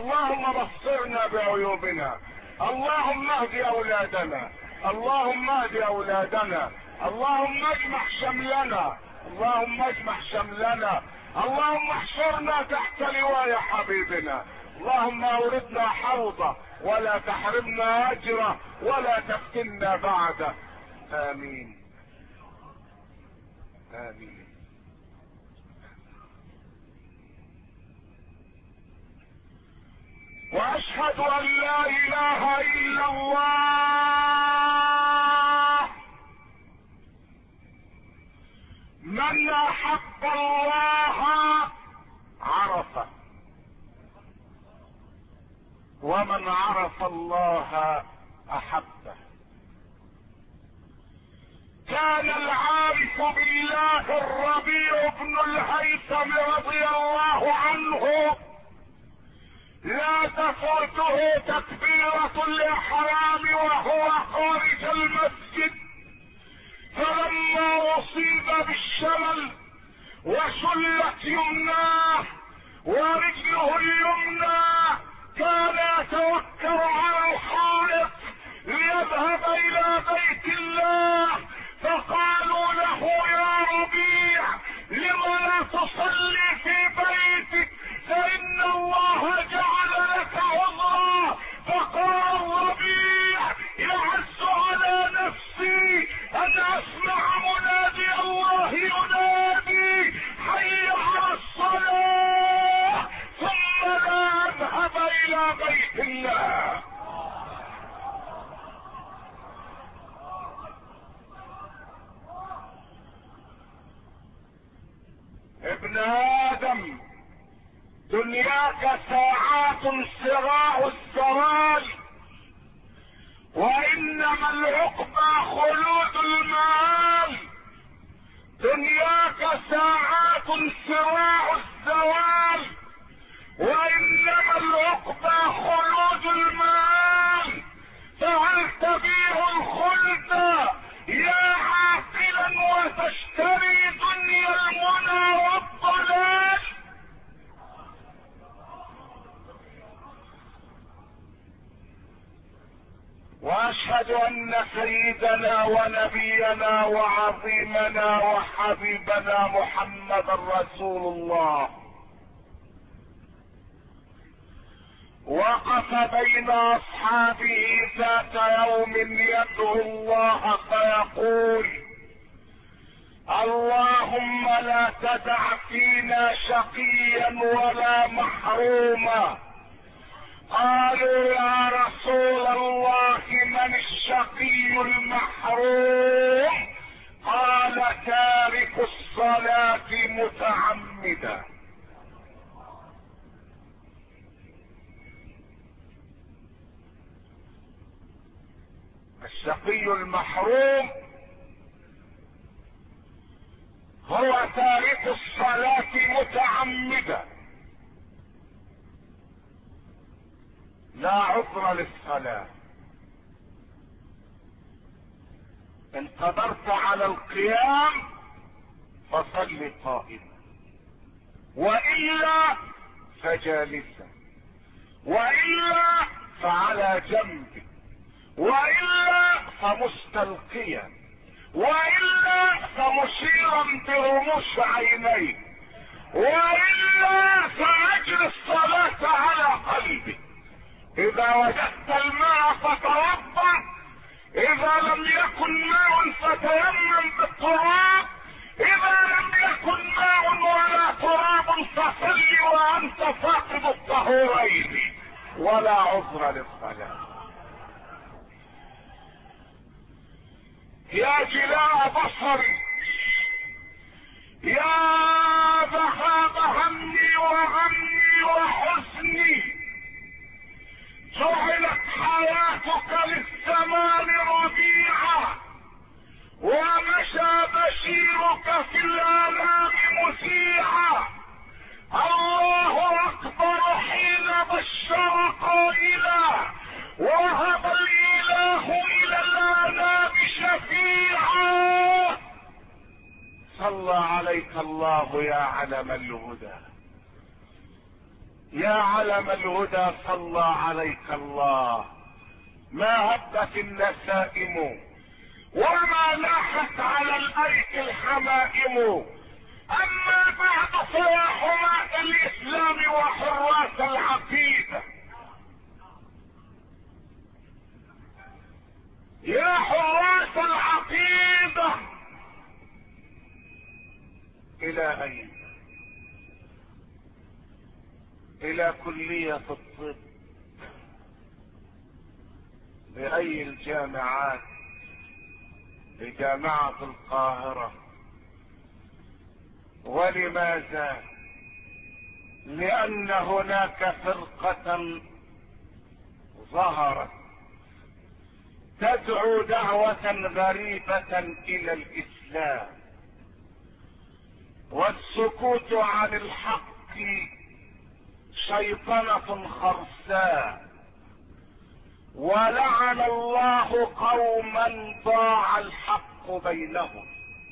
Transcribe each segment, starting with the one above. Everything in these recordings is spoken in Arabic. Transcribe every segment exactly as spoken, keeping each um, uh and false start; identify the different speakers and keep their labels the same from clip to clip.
Speaker 1: اللهم بصرنا بعيوبنا، اللهم اهد اولادنا، اللهم اهد اولادنا، اللهم اجمع شملنا، اللهم اجمع شملنا، اللهم احشرنا تحت لواء حبيبنا، اللهم اوردنا حوضه ولا تحرمنا اجره ولا تفتنا بعده. امين امين. واشهد ان لا اله الا الله. من احب الله عرفه، ومن عرف الله احبه. كان العارف بالله الربيع بن الهيثم رضي الله عنه لا تفوته تكبيرة الاحرام وهو خارج المسجد، فلما اصيب بالشلل وشلت يمناه ورجله اليمنى كان يتوكل على الحائط ليذهب الى بيت الله، فقالوا له يا ربيع لم لا تصلي في بيتك فان الله جعل لك عذرا؟ فقال الربيع يعز على نفسي ان اسمع منادي الله ينادي حي على الصلاة ثم لا اذهب الى بيت الله. ابن ادم دنياك ساعات صراع الزوال، وانما العقبى خلود المال. دنياك ساعات صراع الزوال، وانما العقبى خلود المال. فهل تبيع الخلد يا عاقلا وتشتري دنيا المنى والضلال؟ واشهد ان سيدنا ونبينا وعظيمنا وحبيبنا محمد رسول الله وقف بين اصحابه ذات يوم يدعو الله فيقول اللهم لا تدع فينا شقيا ولا محروما. قالوا يا رسول الله من الشقي المحروم؟ قال تارك الصلاة متعمدا. الشقي المحروم هو تارك الصلاة متعمدا، لا عذر للصلاة. ان قدرت على القيام فصل قائما، والا فجالسا، والا فعلى جنبك، والا فمستلقيا، والا فمشيرا برموش عينيك، والا فاجر الصلاة على قلبك. اذا وجدت الماء فتوضا، اذا لم يكن ماء فتيمم بالتراب، اذا لم يكن ماء ولا تراب فصل وانت فاقد الطهورين، ولا عذر للصلاة. يا جلاء بصري، يا ذهاب همي وغمي وحزني، جعلت حياتك للزمان ربيعا، ومشى بشيرك في الآلام مسيعا. الله أكبر حين بشر قائلا وهب الإله إلى الآلام شفيعا. صلى عليك الله يا علم الهدى، يا علم الهدى صلى عليك الله. ما هبت النسائم وما لاحت على الايك الحمائم. اما بعد فيا حماة الاسلام وحراس العقيدة، يا حراس العقيدة، الى اين؟ الى كلية الطب بأي الجامعات؟ لجامعة القاهرة. ولماذا؟ لأن هناك فرقة ظهرت تدعو دعوة غريبة إلى الإسلام، والسكوت عن الحق شيطنة خرساء. ولعن الله قوما ضاع الحق بينهم.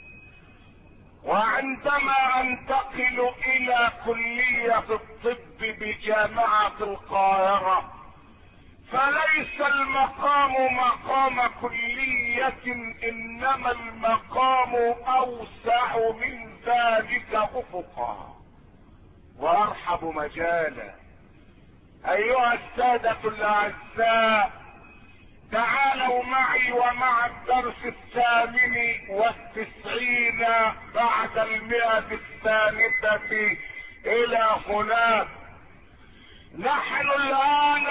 Speaker 1: وعندما انتقل الى كلية الطب بجامعة القاهرة، فليس المقام مقام كلية، انما المقام اوسع من ذلك افقا وارحب مجالا. ايها السادة الاعزاء، تعالوا معي ومع الدرس الثامن والتسعين بعد المئة الثالثة الى هناك. نحن الان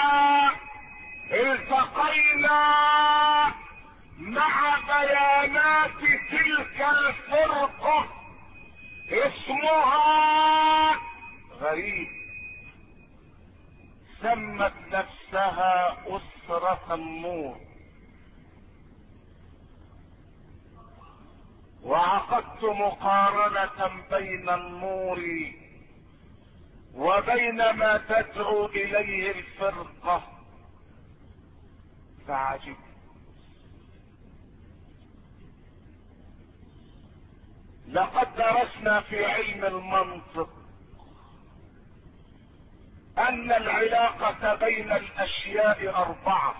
Speaker 1: التقينا مع بيانات تلك الفرقة، اسمها غريب، سمت نفسها أسرة النور. وعقدت مقارنة بين النور وبين ما تدعو إليه الفرقة فعجبت. لقد درسنا في علم المنطق ان العلاقة بين الاشياء اربعة.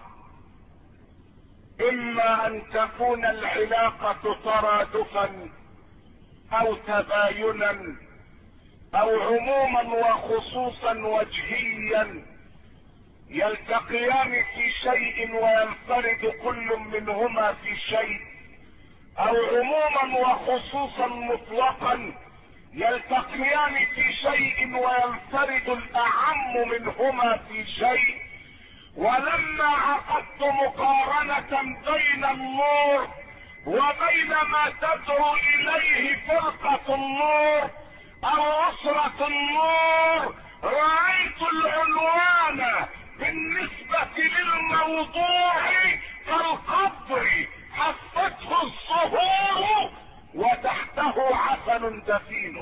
Speaker 1: اما ان تكون العلاقة ترادفا او تباينا او عموما وخصوصا وجهيا، يلتقيان في شيء وينفرد كل منهما في شيء، او عموما وخصوصا مطلقا يلتقيان في شيء وينفرد الاعم منهما في شيء. ولما عقدت مقارنة بين النور وبين ما تدعو اليه فرقة النور او اسرة النور، رأيت العنوان بالنسبة للموضوع كالقبر حفته الصهور وتحته عسل دفين.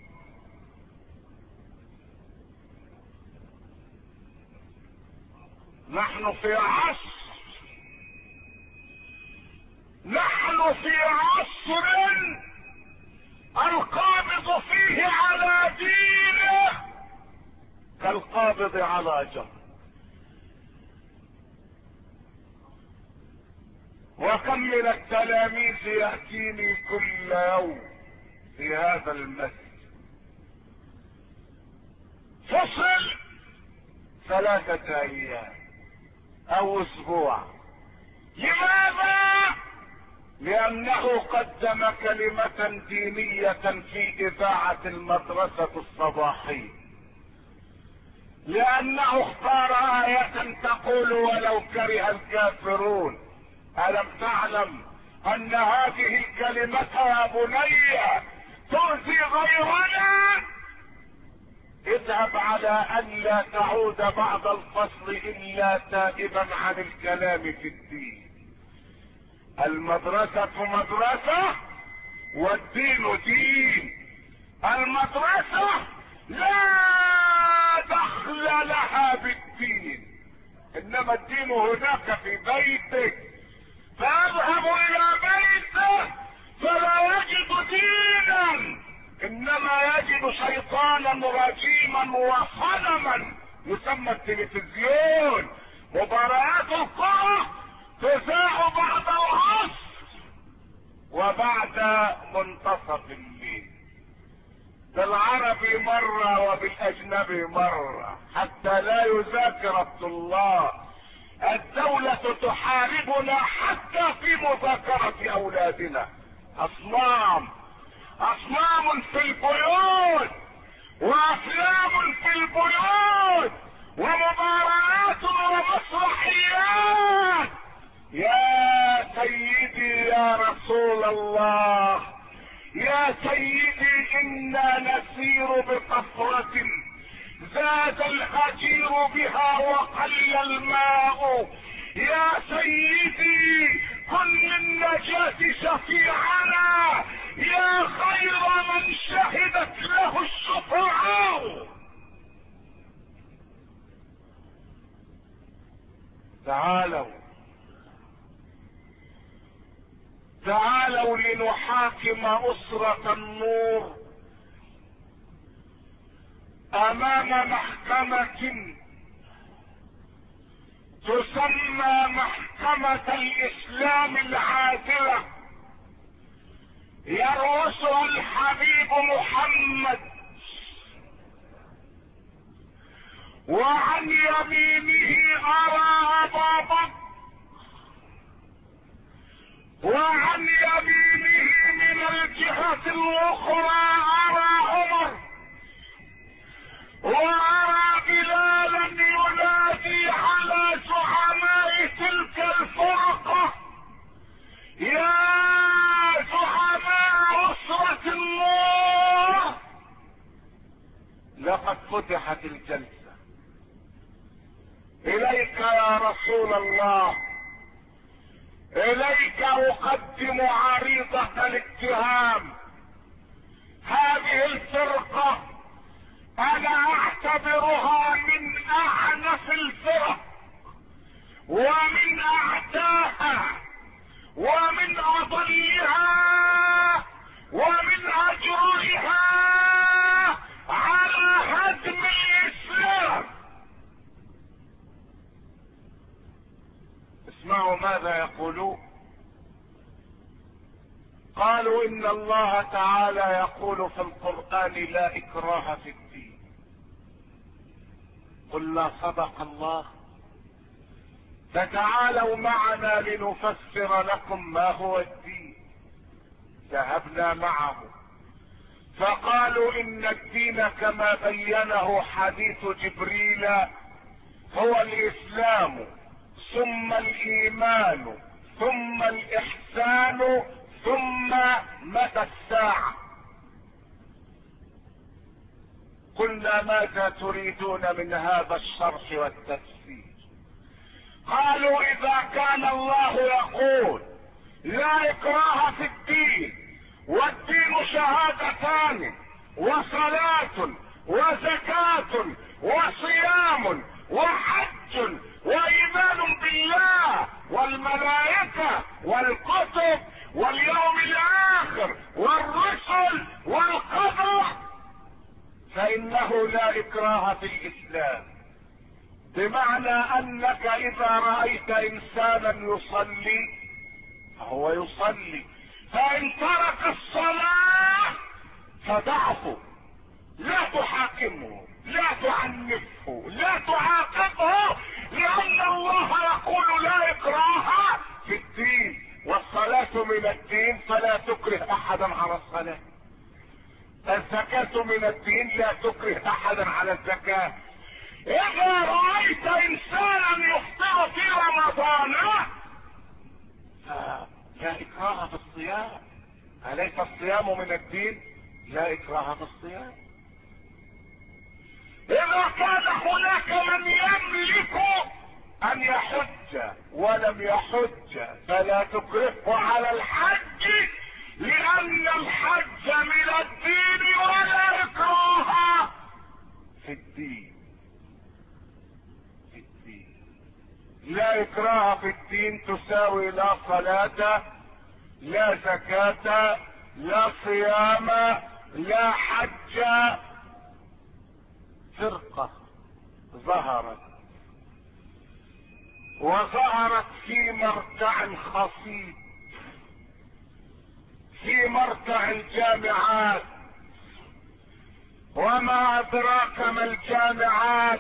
Speaker 1: نحن في عصر نحن في عصر القابض فيه على دينه كالقابض على جمر. وكم من التلاميذ يأتيني كل يوم في هذا المسجد فصل ثلاثة ايام او اسبوع. لماذا؟ لانه قدم كلمة دينية في اذاعة المدرسة الصباحية، لانه اختار آية تقول ولو كره الكافرون. ألم تعلم أن هذه الكلمة يا بني تؤذي غيرنا؟ اذهب على أن لا تعود بعد الفصل إلا تائبا عن الكلام في الدين. المدرسة مدرسة والدين دين. المدرسة لا دخل لها بالدين، إنما الدين هناك في بيتك. فاذهب الى بيته فلا يجد دينا انما يجد شيطانا رجيما وصنما يسمى التلفزيون. مباريات الكرة تذاع بعد العصر وبعد منتصف الليل، بالعربي مرة وبالاجنبي مرة، حتى لا يذاكر الطلاب. الدولة تحاربنا حتى في مذاكرة اولادنا. اصنام اصنام في البيوت، وافلام في البيوت، ومباريات ومسرحيات. يا سيدي يا رسول الله، يا سيدي انا نسير بقصرة زاد الهجير بها وقل الماء. يا سيدي كن للنجاة شفيعنا، يا خير من شهدت له الشفعاء. تعالوا تعالوا لنحاكم أسرة النور امام محكمة تسمى محكمة الاسلام العادلة، يرأسها الحبيب محمد، وعن يمينه ارى ابا بكر، وعن يمينه من الجهة الاخرى ارى عمر، وارى بلالا ينادي على زعماء تلك الفرقة: يا زعماء اسرة النور، لقد فتحت الجلسة، اليك يا رسول الله، اليك اقدم عريضة الاتهام. هذه الفرقة انا اعتبرها من اعنف الفرق ومن اعتاها ومن اضلها ومن اجرها على هدم الاسلام. اسمعوا ماذا يقولون. قالوا ان الله تعالى يقول في القرآن: لا اكراه في الدين. قلنا صدق الله، فتعالوا معنا لنفسر لكم ما هو الدين. ذهبنا معه فقالوا ان الدين كما بينه حديث جبريل هو الاسلام، ثم الايمان، ثم الاحسان، ثم متى الساعة. قلنا ماذا تريدون من هذا الشرح والتفسير؟ قالوا اذا كان الله يقول لا اكراه في الدين، والدين شهادتان وصلاة وزكاة وصيام وحج وايمان بالله والملائكة والكتب واليوم الاخر والرسل والقدر، فانه لا اكراه في الاسلام. بمعنى انك اذا رأيت انسانا يصلي فهو يصلي، فان ترك الصلاة فدعه، لا تحاكمه، لا تعنفه، لا تعاقبه، لان الله يقول لا اكراه في الدين، والصلاة من الدين فلا تكره احدا على الصلاة، الزكاة من الدين لا تكره احدا على الزكاة. اذا رأيت انسانا يفطر في رمضان لا اكراه في الصيام، اليس الصيام من الدين؟ لا اكراه في الصيام. اذا كان هناك من يملك ان يحج ولم يحج فلا تكرهه على الحج، لان الحج من الدين ولا اكراه في الدين. في الدين لا اكراه في الدين تساوي لا صلاة، لا زكاة، لا صيام، لا حج فرقة ظهرت، وظهرت في مرتع خصيب، في مرتع الجامعات. وما ادراك ما الجامعات؟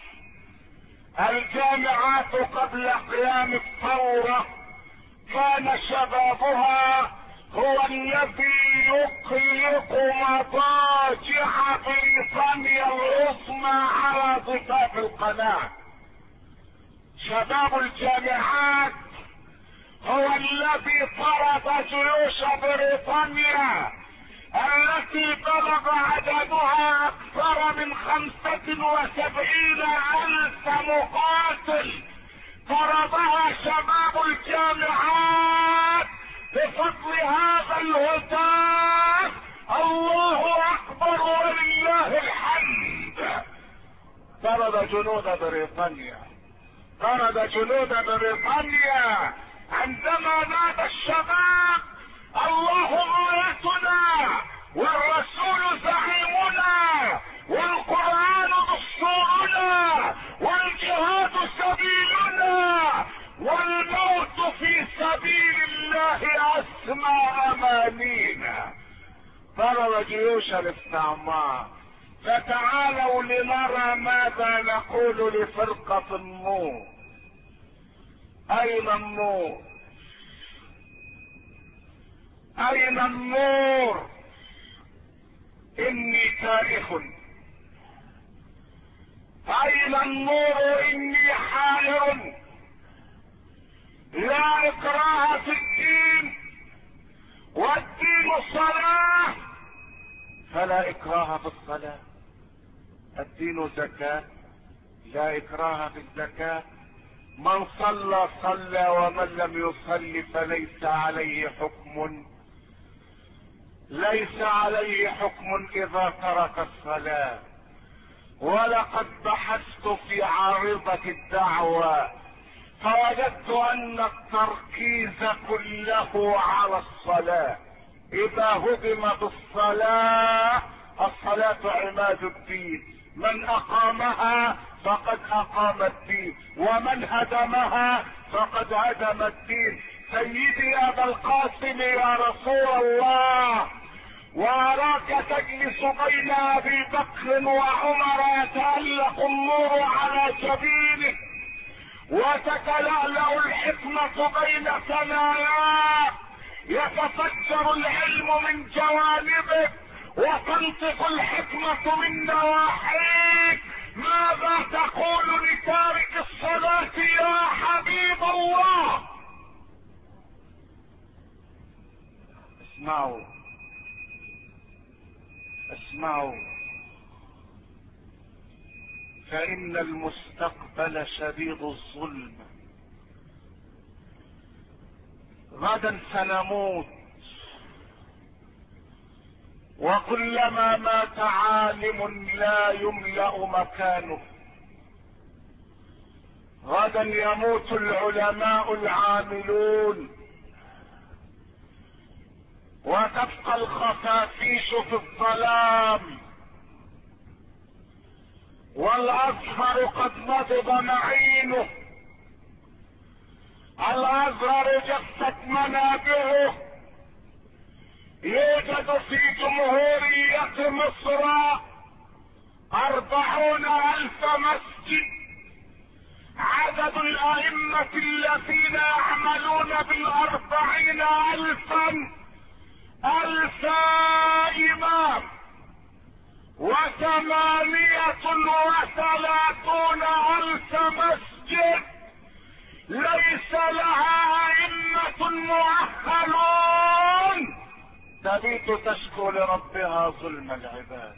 Speaker 1: الجامعات قبل قيام الثورة كان شبابها هو الذي يقلق مضاجع بريطانيا العظمى على ضفاف القناة. شباب الجامعات هو الذي طرد جيوش بريطانيا التي بلغ عددها اكثر من خمسة وسبعين الف مقاتل، طردها شباب الجامعات بفضل هذا الهتاف الله اكبر ولله الحمد. طرد جنود بريطانيا، طرد جنود بريطانيا عندما نادى الشباب الله غايتنا والرسول زعيمنا والقرآن دستورنا والجهاد سبيلنا والموت في سبيل الله اسمى امانينا. طرد جيوش الاستعمار. فتعالوا لنرى ماذا نقول لفرقة النور. اين النور؟ اين النور؟ اني تاريخ. اين النور؟ اني حائر. لا اكراه في الدين والدين صلاة، فلا اكراه في الصلاة. الدين زكاة، لا اكراه في الزكاة. من صلى صلى ومن لم يصلي فليس عليه حكم، ليس عليه حكم اذا ترك الصلاة. ولقد بحثت في عارضة الدعوة فوجدت ان التركيز كله على الصلاة. اذا هدمت الصلاة، الصلاة عماد الدين، من اقامها فقد اقام الدين، ومن هدمها فقد هدم الدين. سيدي ابا القاسم يا رسول الله، واراك تجلس بين ابي بكر وعمر يتألق النور على جبينك وتتلألأ الحكمة بين ثناياك، يتفجر العلم من جوانبك وتنطق الحكمة من نواحيك. ماذا تقول لتارك الصلاة يا حبيب الله؟ اسمعوا اسمعوا، فإن المستقبل شديد الظلم. غدا سنموت، وكلما مات عالم لا يملأ مكانه. غدا يموت العلماء العاملون، وتبقى الخفافيش في الظلام، والازهر قد نضب معينه. الازهر جفت منابعه. يوجد في جمهورية مصر أربعون ألف مسجد. عدد الأئمة الذين يعملون بالأربعين ألفا ألفا إمام، وثمانية وثلاثون ألف مسجد ليس لها أئمة مؤهلون تبيت تشكو لربها ظلم العباد.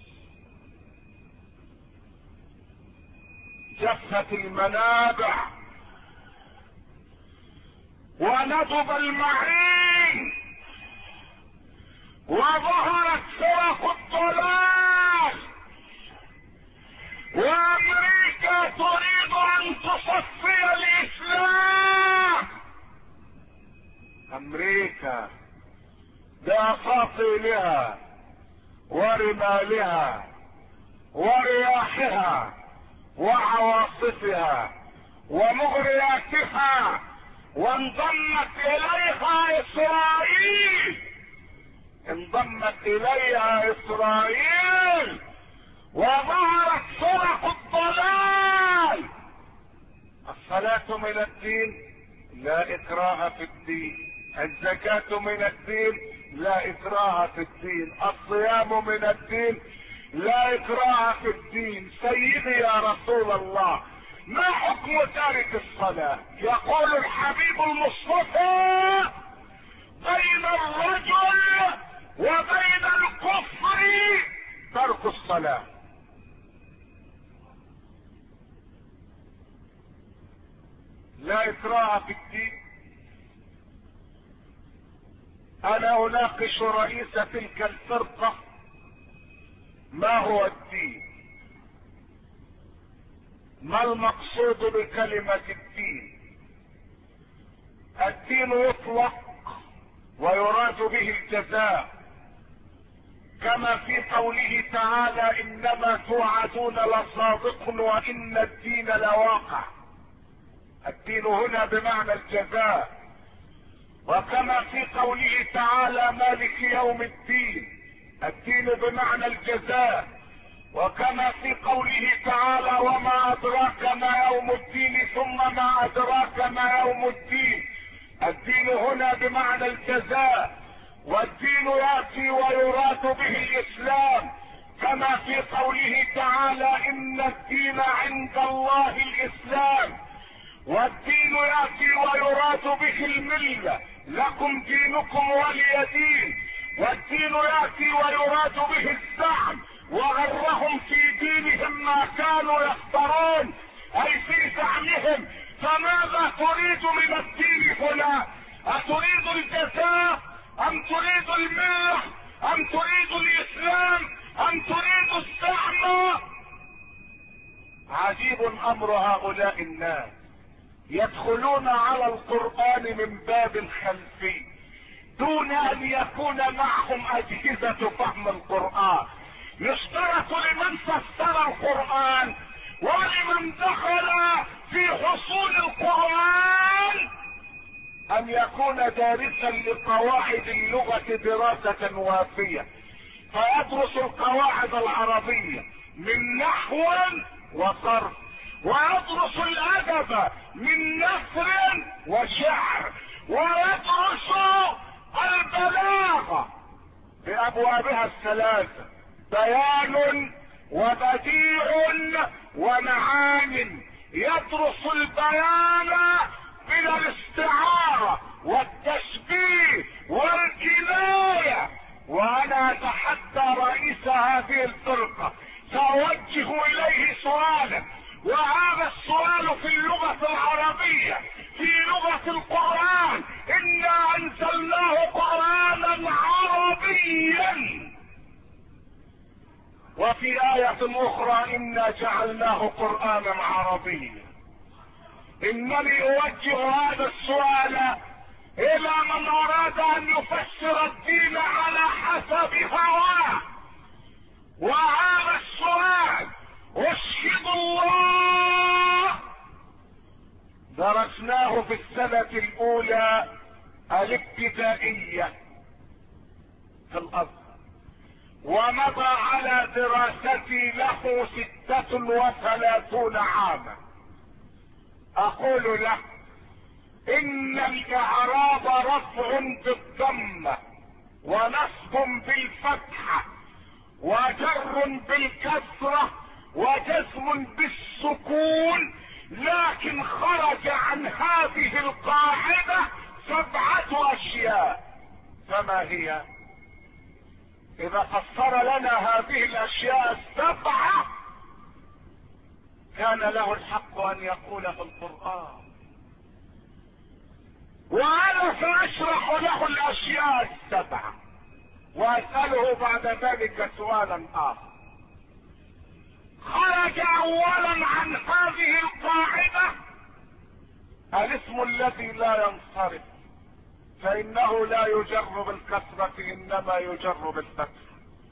Speaker 1: جفت المنابع وندب المعين، وظهرت فرق الضلال، وامريكا تريد ان تصفي الاسلام. امريكا بأساطيلها ورمالها ورياحها وعواصفها ومغرياتها، وانضمت اليها اسرائيل انضمت اليها اسرائيل وظهرت فرق الضلال. الصلاة من الدين، لا اكراه في الدين. الزكاة من الدين، لا اكراه في الدين. الصيام من الدين، لا اكراه في الدين. سيدي يا رسول الله، ما حكم تارك الصلاة؟ يقول الحبيب المصطفى: بين الرجل وبين الكفر ترك الصلاة. لا اكراه في الدين. انا اناقش رئيس تلك الفرقة: ما هو الدين؟ ما المقصود بكلمة الدين؟ الدين يطلق ويراد به الجزاء، كما في قوله تعالى: انما توعدون لصادق وان الدين لواقع. الدين هنا بمعنى الجزاء، وكما في قوله تعالى: مالك يوم الدين. الدين بمعنى الجزاء، وكما في قوله تعالى: وما ادراك ما يوم الدين ثم ما ادراك ما يوم الدين. الدين هنا بمعنى الجزاء، والدين ياتي ويراد به الاسلام، كما في قوله تعالى: ان الدين عند الله الاسلام. والدين ياتي ويراد به المله، لكم دينكم ولي دين. والدين ياتي ويراد به الزعم، وغرهم في دينهم ما كانوا يختارون، اي في زعمهم. فماذا تريد من الدين هنا؟ اتريد الجزاء ام تريد المله ام تريد الاسلام ام تريد الزعم؟ عجيب امر هؤلاء الناس، يدخلون على القرآن من باب الخلفي دون ان يكون معهم اجهزة فهم القرآن. يشترط لمن فسر القرآن ولمن دخل في حصول القرآن ان يكون دارسا لقواعد اللغة دراسة وافية، فيدرس القواعد العربية من نحو وصرف، ويدرس الادب من نثر وشعر، ويدرس البلاغة بابوابها الثلاثة: بيان وبديع ومعان. يدرس البيان من الاستعارة والتشبيه والكناية. وانا اتحدى رئيس هذه الفرقة، سأوجه اليه سؤالا، وهذا السؤال في اللغة العربية، في لغة القرآن: إنا أنزلناه قرآنا عربيا. وفي آية أخرى: إنا جعلناه قرآنا عربيا. إنني أوجه هذا السؤال إلى من أراد أن يفسر الدين على حسب هواه. وهذا السؤال أشهد الله درسناه في السنة الأولى الابتدائية في الأزهر، ومضى على دراستي له ستة وثلاثون عاما. أقول له: إن الإعراب رفع بالضمة ونصب بالفتحة وجر بالكسرة وجزم بالسكون، لكن خرج عن هذه القاعدة سبعة أشياء. فما هي؟ إذا فسر لنا هذه الأشياء السبعة كان له الحق أن يقول في القرآن، وأنا سأشرح له الأشياء السبعة وأسأله بعد ذلك سؤالا آخر. خرج أولا عن هذه القاعدة الاسم الذي لا ينصرف، فإنه لا يجر بالكسرة إنما يجر بالفتح،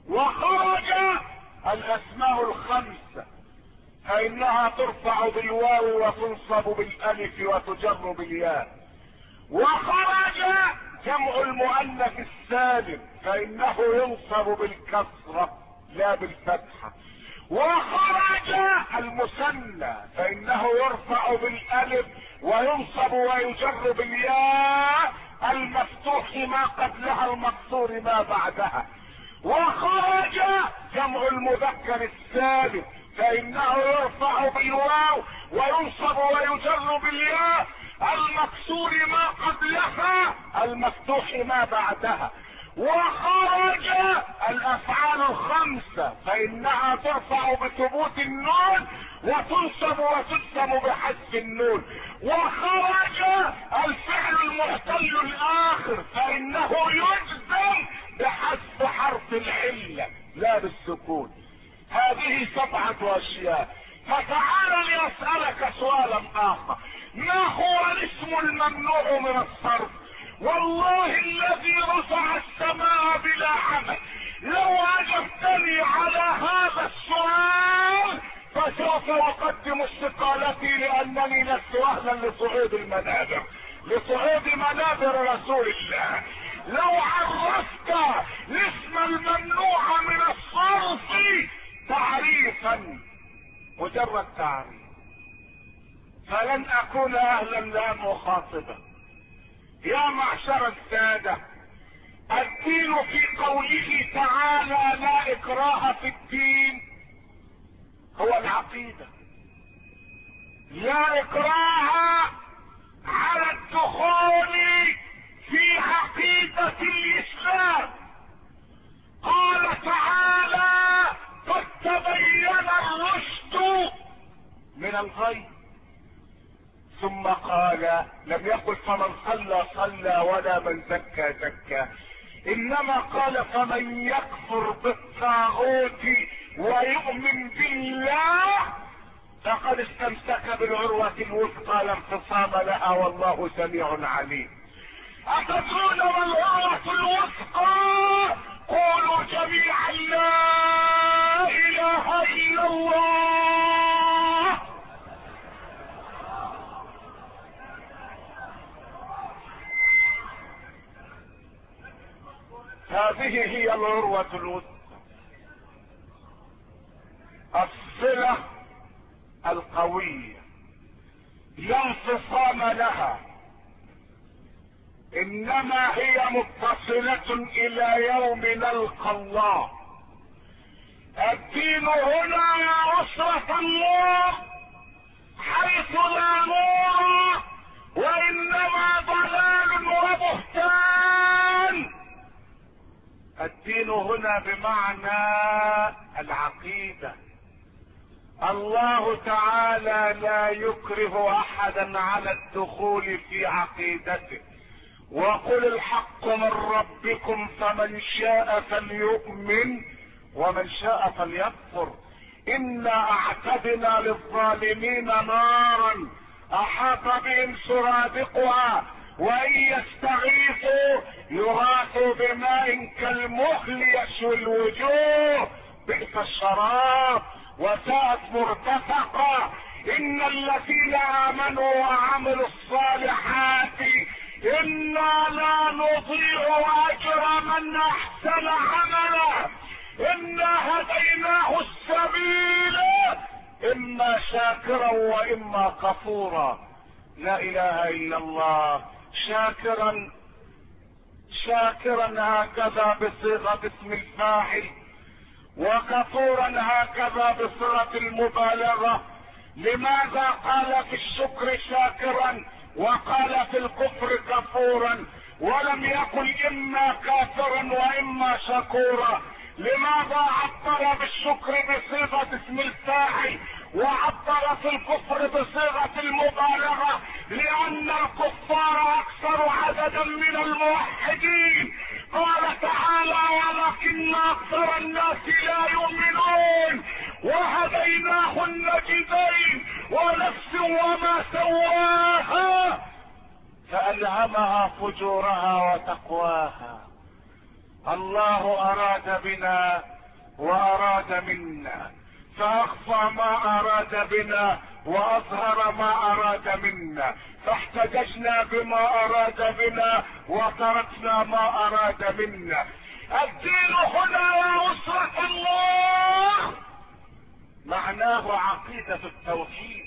Speaker 1: وخرج الاسماء الخمسة فانها ترفع بالواو وتنصب بالالف وتجر بالياء. وخرج جمع المؤنث السالم فانه ينصب بالكسرة لا بالفتحة. وخرج المثنى فانه يرفع بالالف وينصب ويجر بالياء المفتوح ما قبلها المكسور ما بعدها. وخرج جمع المذكر السالم فانه يرفع بالواو وينصب ويجر بالياء المكسور ما قبلها المفتوح ما بعدها. وخرج الافعال الخمسة فانها ترفع بثبوت النون وتنصب وتجزم بحذف النون. وخرج الفعل المعتل الاخر فانه يجزم بحذف حرف العلة لا بالسكون. هذه سبعة اشياء. فتعال لأسألك سؤالا اخر، ما هو الاسم الممنوع من الصرف؟ والله الذي رفع السماء بلا عمل لو اجبتني على هذا السؤال فسوف اقدم استقالتي لانني لست اهلا لصعود المنابر لصعود منابر رسول الله. لو عرفت الاسم الممنوع من الصرف تعريفا مجرد تعريف فلن اكون اهلا لان اخاطبه. يا معشر السادة، الدين في قوله تعالى لا اكراه في الدين هو العقيدة. لا اكراه على الدخول في عقيدة الاسلام. قال تعالى قد تبين الرشد من الغي، ثم قال لم يقل فمن صلى صلى ولا من زكى زكى، انما قال فمن يكفر بالطاغوت ويؤمن بالله فقد استمسك بالعروة الوثقى لا انفصام لها والله سميع عليم. أتدرون ما العروة الوثقى؟ قولوا جميعا لا اله الا الله. هذه هي العروة الوثقى، الصلة القوية لا انفصام لها، انما هي متصلة الى يوم نلقى الله. الدين هنا يا أسرة الله حيث لا نور وانما ضلال وبهتان. الدين هنا بمعنى العقيدة. الله تعالى لا يكره احدا على الدخول في عقيدته، وقل الحق من ربكم فمن شاء فليؤمن ومن شاء فليكفر. انا اعتدنا للظالمين نارا احاط بهم سرادقها وان يستغيثوا يغاثوا بماء كالمهل يشوي الوجوه بئس الشراب وساءت مرتفقا. ان الذين امنوا وعملوا الصالحات انا لا نضيع اجر من احسن عملا انا هديناه السبيل اما شاكرا واما كفورا. لا اله الا الله. شاكرا شاكرا هكذا بصيغة اسم الفاعل، وكفورا هكذا بصيغة المبالغة. لماذا قال في الشكر شاكرا وقال في الكفر كفورا ولم يقل اما كافرا واما شكورا؟ لماذا عبر بالشكر بصيغة اسم الفاعل وعبر في الكفر بصيغة المبالغة؟ لان الكفار اكثر عددا من الموحدين. قال تعالى ولكن اكثر الناس لا يؤمنون وهديناه النجدين ونفس وما سواها فألهمها فجورها وتقواها. الله اراد بنا واراد منا، فاخفى ما اراد بنا واظهر ما اراد منا، فاحتججنا بما اراد بنا وتركنا ما اراد منا. الدين هنا يا أسرة الله معناه عقيدة التوحيد،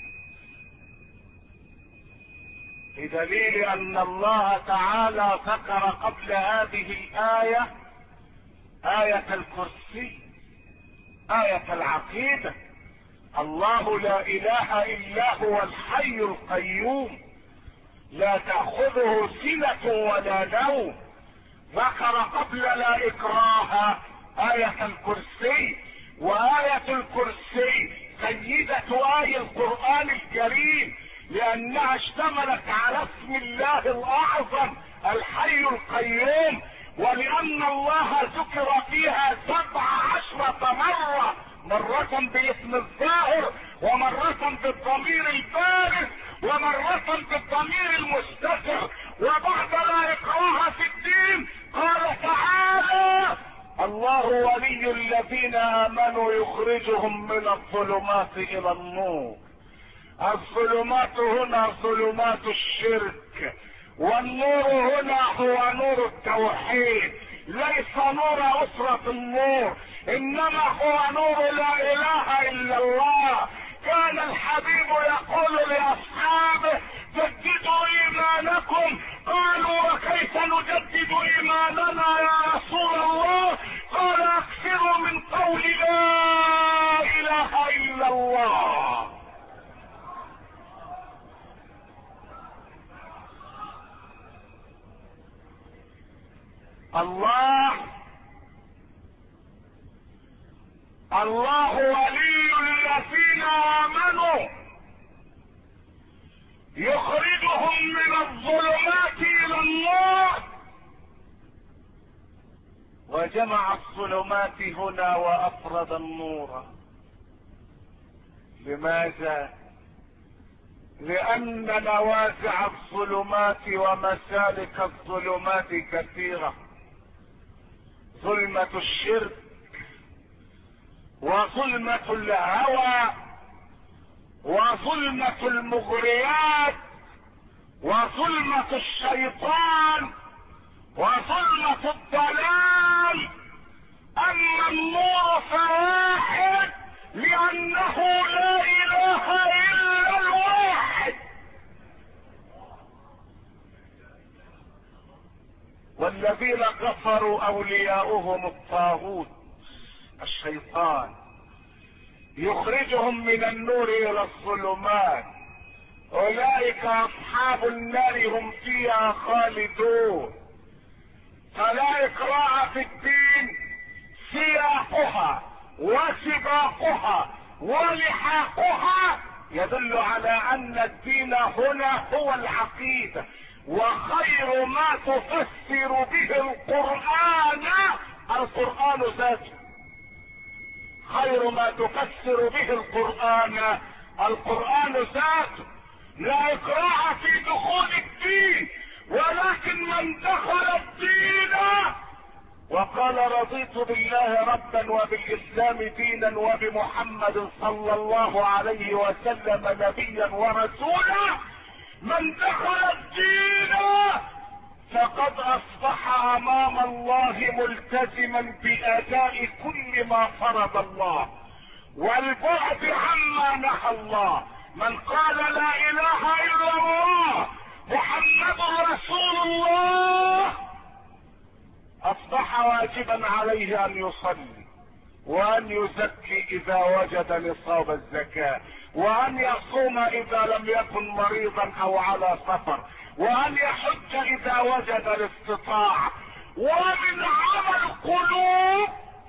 Speaker 1: بدليل ان الله تعالى ذكر قبل هذه الآية آية الكرسي، آية العقيدة. الله لا اله الا هو الحي القيوم لا تأخذه سنة ولا نوم. ذكر قبل لا اكراه آية الكرسي، وآية الكرسي سيدة آي القرآن الكريم، لأنها اشتملت على اسم الله الأعظم الحي القيوم، ولأن الله ذكر فيها سبع عشرة مرة، مرة باسم الظاهر، ومرة بالضمير البارز، ومرة بالضمير المستتر. وبعد لا إكراه في الدين قال تعالى: الله ولي الذين آمنوا يخرجهم من الظلمات إلى النور. الظلمات هنا ظلمات الشرك، والنور هنا هو نور التوحيد، ليس نور أسرة النور، إنما هو نور لا إله إلا الله. كان الحبيب يقول لأصحابه: جددوا إيمانكم. قالوا: وكيف نجدد إيماننا يا رسول الله؟ قال: أكثروا من قول لا إله إلا الله. الله الله ولي الذين آمنوا يخرجهم من الظلمات إلى النور. وجمع الظلمات هنا وأفرد النور. لماذا؟ لأن نوازع الظلمات ومسالك الظلمات كثيرة. ظلمة الشرك، وظلمة الهوى، وظلمة المغريات، وظلمة الشيطان، وظلمة الضلال. اما النور فواحد، لانه لا اله الا الواحد. والذين كفروا اولياؤهم الطاغوت الشيطان، يخرجهم من النور الى الظلمات. اولئك اصحاب النار هم فيها خالدون. فلا اكراه في الدين، سياقها وسباقها ولحاقها يدل على ان الدين هنا هو العقيدة. وخير ما تفسر به القرآن القرآن ذاته. خير ما تفسر به القرآن القرآن ذاته. لا إكراه في دخول الدين، ولكن من دخل الدين وقال: رضيت بالله ربا وبالإسلام دينا وبمحمد صلى الله عليه وسلم نبيا ورسولا، من دخل الدين فقد اصبح امام الله ملتزما باداء كل ما فرض الله والبعد عما نهى الله. من قال لا اله الا الله محمد رسول الله اصبح واجبا عليه ان يصلي، وان يزكي اذا وجد نصاب الزكاة، وان يصوم اذا لم يكن مريضا او على سفر، وان يحج اذا وجد الاستطاعة. ومن عمل القلوب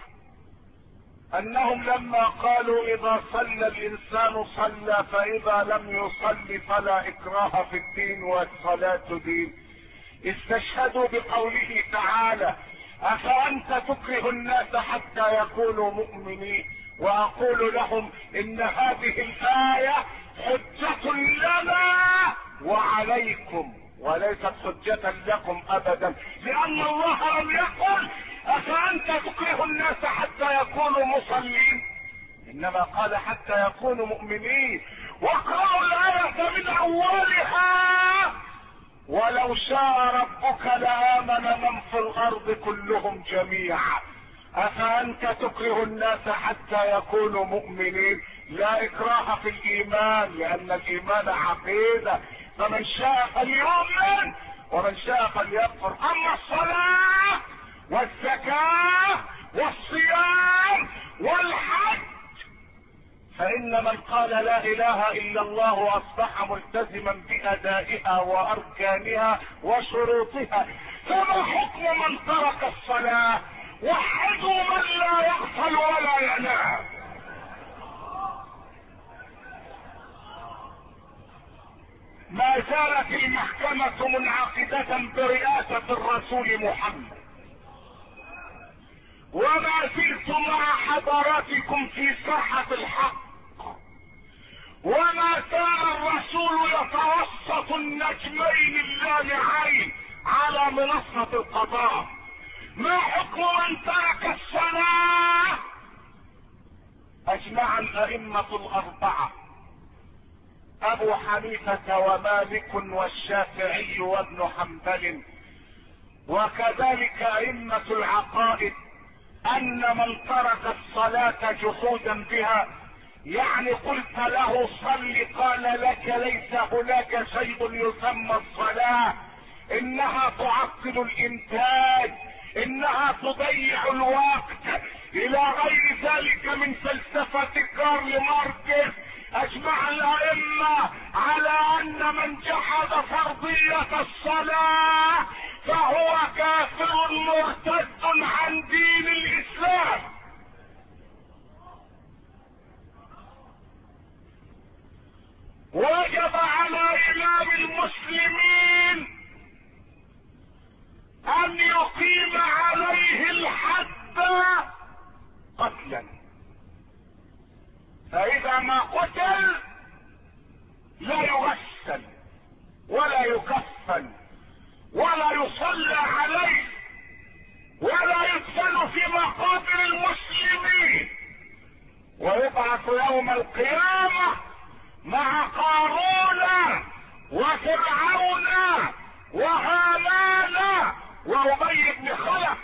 Speaker 1: انهم لما قالوا اذا صلى الانسان صلى، فاذا لم يصلي فلا اكراه في الدين والصلاة دين، استشهدوا بقوله تعالى: افانت تكره الناس حتى يكونوا مؤمنين. واقول لهم ان هذه الاية حجة لنا وعليكم، وليست حجة لكم ابدا، لان الله لم يقل افانت تكره الناس حتى يكونوا مصلين؟ انما قال حتى يكونوا مؤمنين. واقرأوا الآية من اولها: ولو شاء ربك لآمن من في الارض كلهم جميعا افانت تكره الناس حتى يكونوا مؤمنين. لا اكراه في الايمان، لان الايمان عقيدة، فمن شاء فليؤمن ومن شاء فليكفر. اما الصلاة والزكاة والصيام والحج فان من قال لا اله الا الله اصبح ملتزما بادائها واركانها وشروطها. فما حكم من ترك الصلاة؟ وحدوا من لا يغفل ولا ينام. ما زالت المحكمة منعقدة برئاسة الرسول محمد، وما زلت مع حضراتكم في ساحة الحق، وما كان الرسول يتوسط النجمين اللامعين على منصة القضاء. ما حكم من ترك الصلاة؟ اجمع الائمة الاربعة ابو حنيفة ومالك والشافعي وابن حنبل وكذلك ائمة العقائد ان من ترك الصلاة جحودا بها، يعني قلت له صل قال لك ليس هناك شيء يسمى الصلاة، انها تعطل الانتاج، انها تضيع الوقت، الى غير ذلك من فلسفة كارل ماركس. اجمع الائمة على ان من جحد فرضية الصلاة فهو كافر مرتد عن دين الاسلام. وجب على امام المسلمين ان يقيم عليه الحد قتلا، فاذا ما قتل لا يغسل ولا يكفن ولا يصلى عليه ولا يدفن في مقابر المسلمين، ويبعث يوم القيامة مع قارون وفرعون وهامان وأبي بن خلف.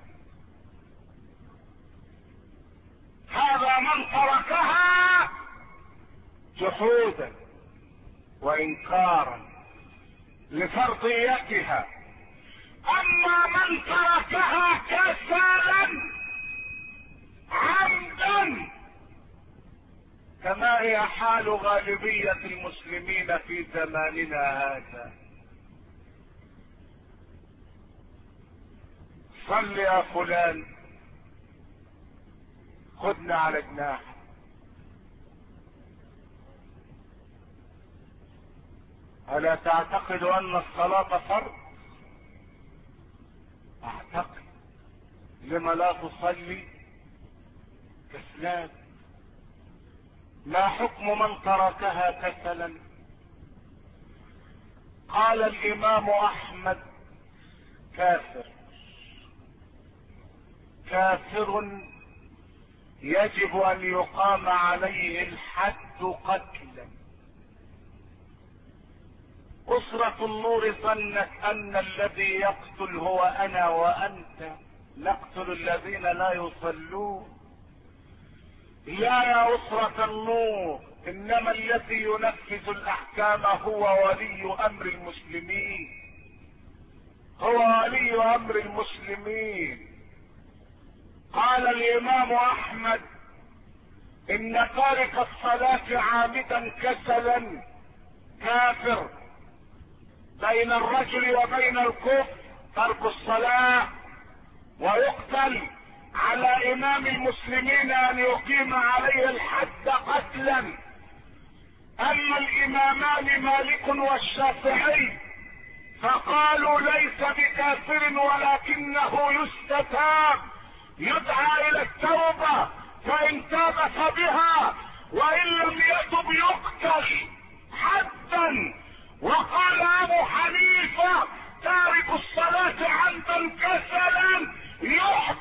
Speaker 1: هذا من تركها جحودا وانكارا لفرضيتها. اما من تركها كسلا عمدا كما هي حال غالبية المسلمين في زماننا هذا: صل يا فلان، خدنا على جناح. ألا تعتقد أن الصلاة فرض؟ أعتقد. لما لا تصلي؟ كسلان. ما حكم من تركها كسلا؟ قال الإمام أحمد: كافر، كافر يجب ان يقام عليه الحد قتلا. اسرة النور ظنت ان الذي يقتل هو انا وانت، نقتل الذين لا يصلون. لا يا اسرة النور، انما الذي ينفذ الاحكام هو ولي امر المسلمين، هو ولي امر المسلمين. قال الامام احمد: ان تارك الصلاة عامدا كسلا كافر. بين الرجل وبين الكفر ترك الصلاة، ويقتل. على امام المسلمين ان يقيم عليه الحد قتلا. اما الامامان مالك والشافعي فقالوا ليس بكافر ولكنه يستتاب، يدعى الى التوبة، فان تاب فبها وان لم يتب يقتل حدا. وقال ابو حنيفة: تارك الصلاة عمدا كسلا يحد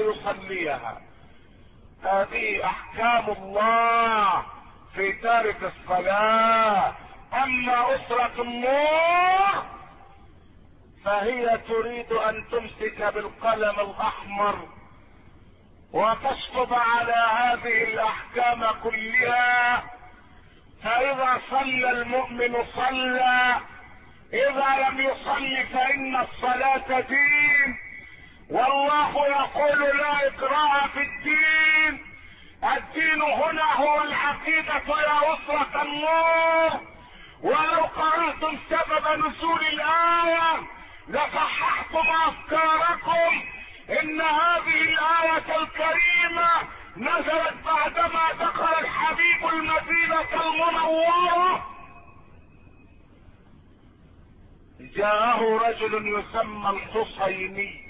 Speaker 1: يصليها. هذه احكام الله في تارك الصلاة. اما اسرة النور فهي تريد ان تمسك بالقلم الاحمر وتشطب على هذه الاحكام كلها. فاذا صلى المؤمن صلى، اذا لم يصلي فان الصلاة دين. والله يقول لا اكراه في الدين. الدين هنا هو العقيدة يا أسرة النور. ولو قرأتم سبب نزول الآية لصححتم أفكاركم. إن هذه الآية الكريمة نزلت بعدما دخل الحبيب المدينة المنورة. جاءه رجل يسمى الحصيني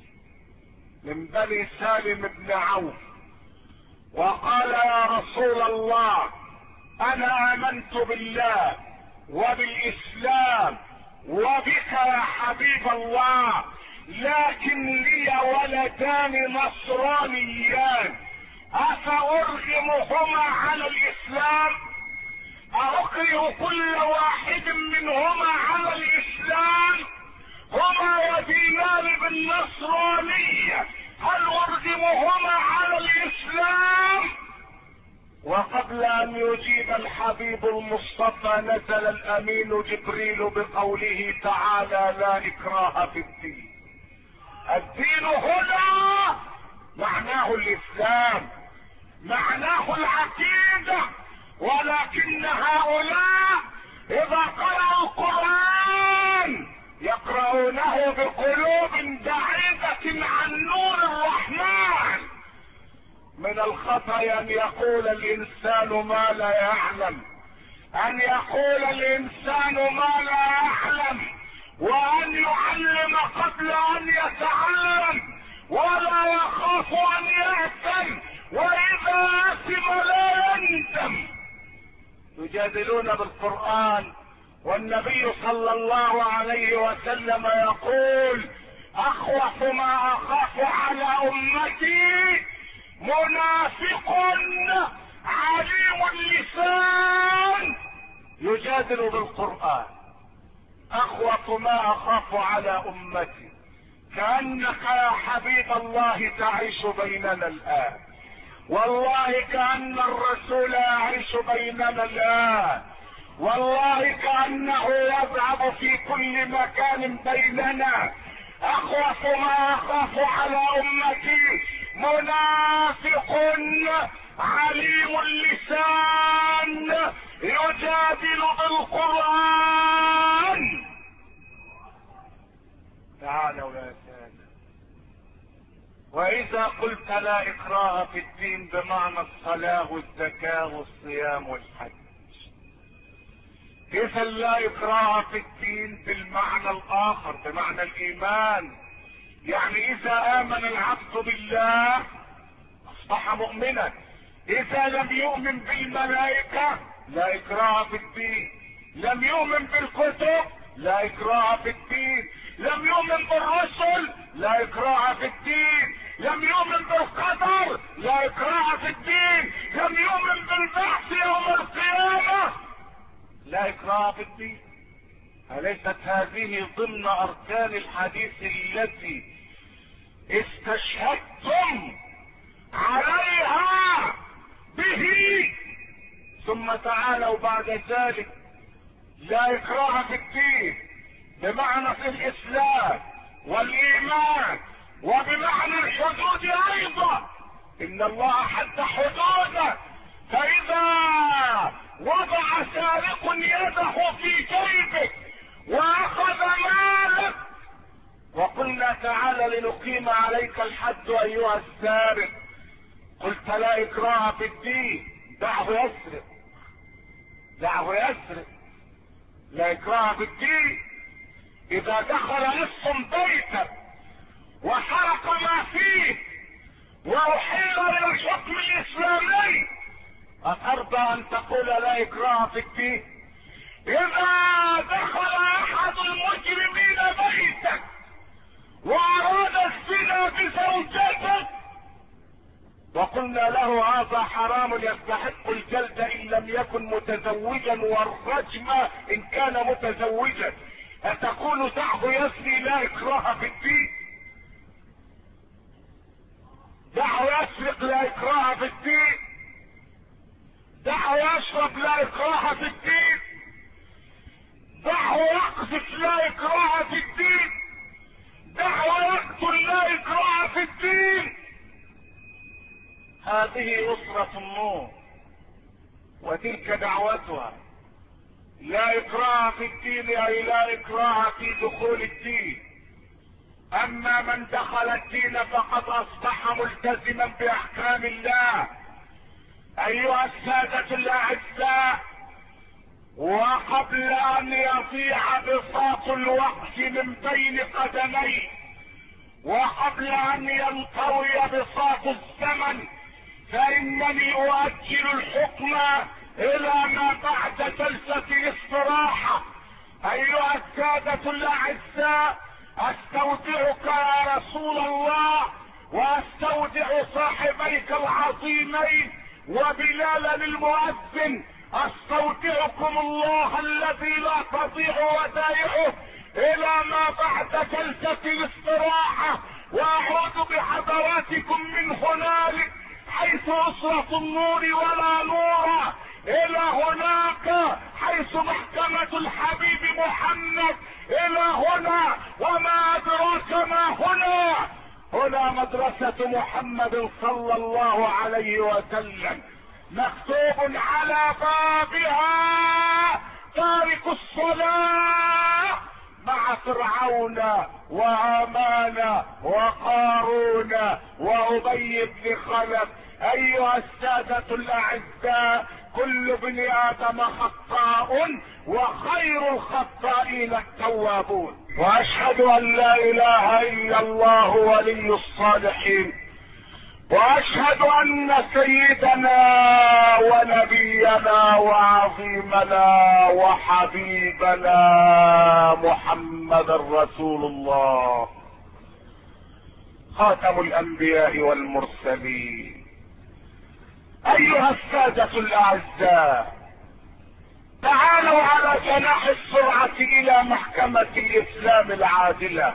Speaker 1: من بني سالم بن عوف، وقال يا رسول الله انا امنت بالله وبالاسلام وبك يا حبيب الله، لكن لي ولدان نصرانيان، افارغمهما على الاسلام؟ اكره كل واحد منهما على الاسلام؟ هما ودينان بالنصرانية، هل ارغمهما على الاسلام؟ وقبل ان يجيب الحبيب المصطفى نزل الامين جبريل بقوله تعالى لا اكراه في الدين. الدين هنا معناه الاسلام، معناه العقيدة. ولكن هؤلاء اذا قرأوا القرآن يقرؤونه بقلوب بعيدة عن نور الرحمن. من الخطأ ان يقول الانسان ما لا يعلم، ان يقول الانسان ما لا يعلم، وان يعلم قبل ان يتعلم، ولا يخاف ان يأثم، واذا أثم لا يندم. يجادلون بالقرآن والنبي صلى الله عليه وسلم يقول اخوف ما اخاف على امتي منافق عليم اللسان يجادل بالقرآن. اخوف ما اخاف على امتي، كأنك يا حبيب الله تعيش بيننا الان، والله كأن الرسول يعيش بيننا الان، والله كأنه يذهب في كل مكان بيننا. اخوف ما اخاف على امتي منافق عليم اللسان يجادل بالقرآن. تعالوا يا سادة، واذا قلت لا اكراه في الدين بمعنى الصلاة والزكاة والصيام والحج، اذا لا اكراه في الدين بالمعنى الاخر بمعنى الايمان. يعني اذا امن العبد بالله اصبح مؤمنا، اذا لم يؤمن بالملائكة لا اكراه في الدين، لم يؤمن بالكتب لا اكراه في الدين، لم يؤمن بالرسل لا اكراه في الدين، لم يؤمن بالقدر لا اكراه في الدين، لم يؤمن بالبعث يوم القيامة لا اكراه في الدين. أليست هذه ضمن اركان الحديث التي استشهدتم عليها به؟ ثم تعالوا بعد ذلك لا اكراه في الدين بمعنى في الاسلام والايمان وبمعنى الحدود ايضا. ان الله حد حدوده، فاذا وضع سارق يده في جيبه واخذ مالك وقلنا تعالى لنقيم عليك الحد ايها السارق، قلت لا اكراه في الدين، دعه يسرق، دعه يسرق، لا اكراه في الدين. اذا دخل نص بيتك وحرق ما فيه واحيل الى الحكم الاسلامي اترضى ان تقول لا اكراه في الدين؟ اذا دخل احد المجرمين بيتك واراد الزنا بزوجتك وقلنا له هذا حرام يستحق الجلد ان لم يكن متزوجا والرجم ان كان متزوجا. اتقول دعه يزني لا اكراه في الدين؟ دعه يسرق لا اكراه في الدين؟ دعه يشرب لا اكراه في الدين؟ دعه يقذف لا اكراه في الدين؟ دعه يقتل لا اكراه في الدين؟ هذه أسرة النور وتلك دعوتها. لا إكراه في الدين أي لا إكراه في دخول الدين. أما من دخل الدين فقد أصبح ملتزما بأحكام الله. أيها السادة الأعزاء، وقبل أن يضيع بساط الوقت من بين قدميه، وقبل أن ينطوي بساط الزمن، فإنني أؤجل الحكم إلى ما بعد جلسة الاستراحة. أيها السادة الأعزاء، أستودعك يا رسول الله وأستودع صاحبيك العظيمين وبلالا المؤذن، أستودعكم الله الذي لا تضيع ودائعه إلى ما بعد جلسة الاستراحة، وأعود بحضراتكم من هنالك حيث أسرة النور ولا نور إلى هناك حيث محكمة الحبيب محمد إلى هنا. وما أدراك ما هنا؟ هنا مدرسة محمد صلى الله عليه وسلم، مكتوب على بابها تارك الصلاة مع فرعون وهامان وقارون وأبي بن خلف. أيها السادة الأعزاء، كل ابن آدم خطاء وخير الخطائين التوابون. وأشهد أن لا إله إلا الله ولي الصالحين، وأشهد أن سيدنا ونبينا وعظيمنا وحبيبنا محمد رسول الله خاتم الأنبياء والمرسلين. أيها السادة الأعزاء، تعالوا على جناح السرعة إلى محكمة الإسلام العادلة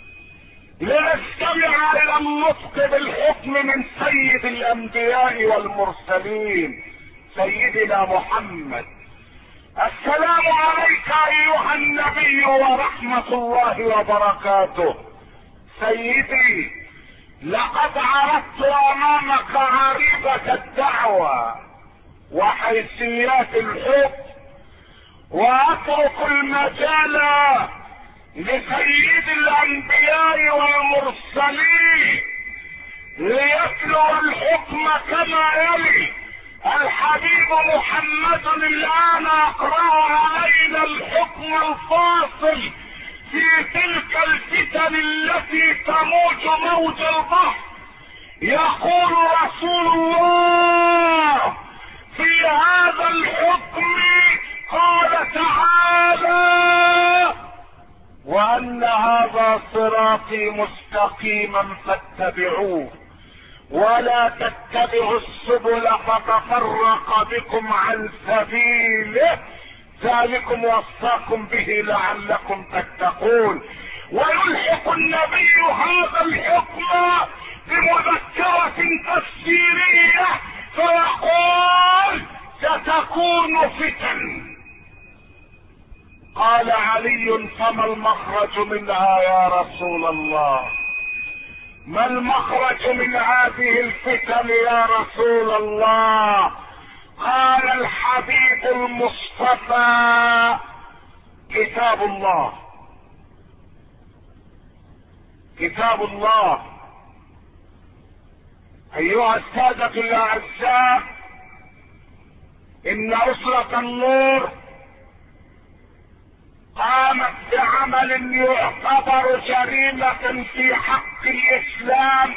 Speaker 1: لنستمع إلى النطق بالحكم من سيد الأنبياء والمرسلين سيدنا محمد. السلام عليك أيها النبي ورحمة الله وبركاته. سيدي، لقد عرضت أمامك عريضة الدعوة وحيثيات الحكم، وأترك المجال لسيد الأنبياء والمرسلين ليتلو الحكم كما يلي. الحبيب محمد الآن أقرأ علينا الحكم الفاصل في تلك الفتن التي تموج موج البحر. يقول رسول الله في هذا الحكم، قال تعالى: وأن هذا صراطي مستقيما فاتبعوه ولا تتبعوا السبل فتفرق بكم عن سبيله، ذلكم وصاكم به لعلكم تتقون. ويلحق النبي هذا الحكم بمذكرة تفسيرية فيقول: ستكون فتن. قال علي: فما المخرج منها يا رسول الله؟ ما المخرج من هذه الفتن يا رسول الله؟ قال الحبيب المصطفى: كتاب الله. كتاب الله. ايها السادة الاعزاء، ان اسرة النور قامت بعمل يعتبر جريمة في حق الاسلام،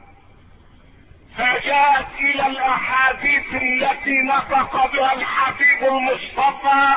Speaker 1: فجاءت الى الاحاديث التي نطق بها الحبيب المصطفى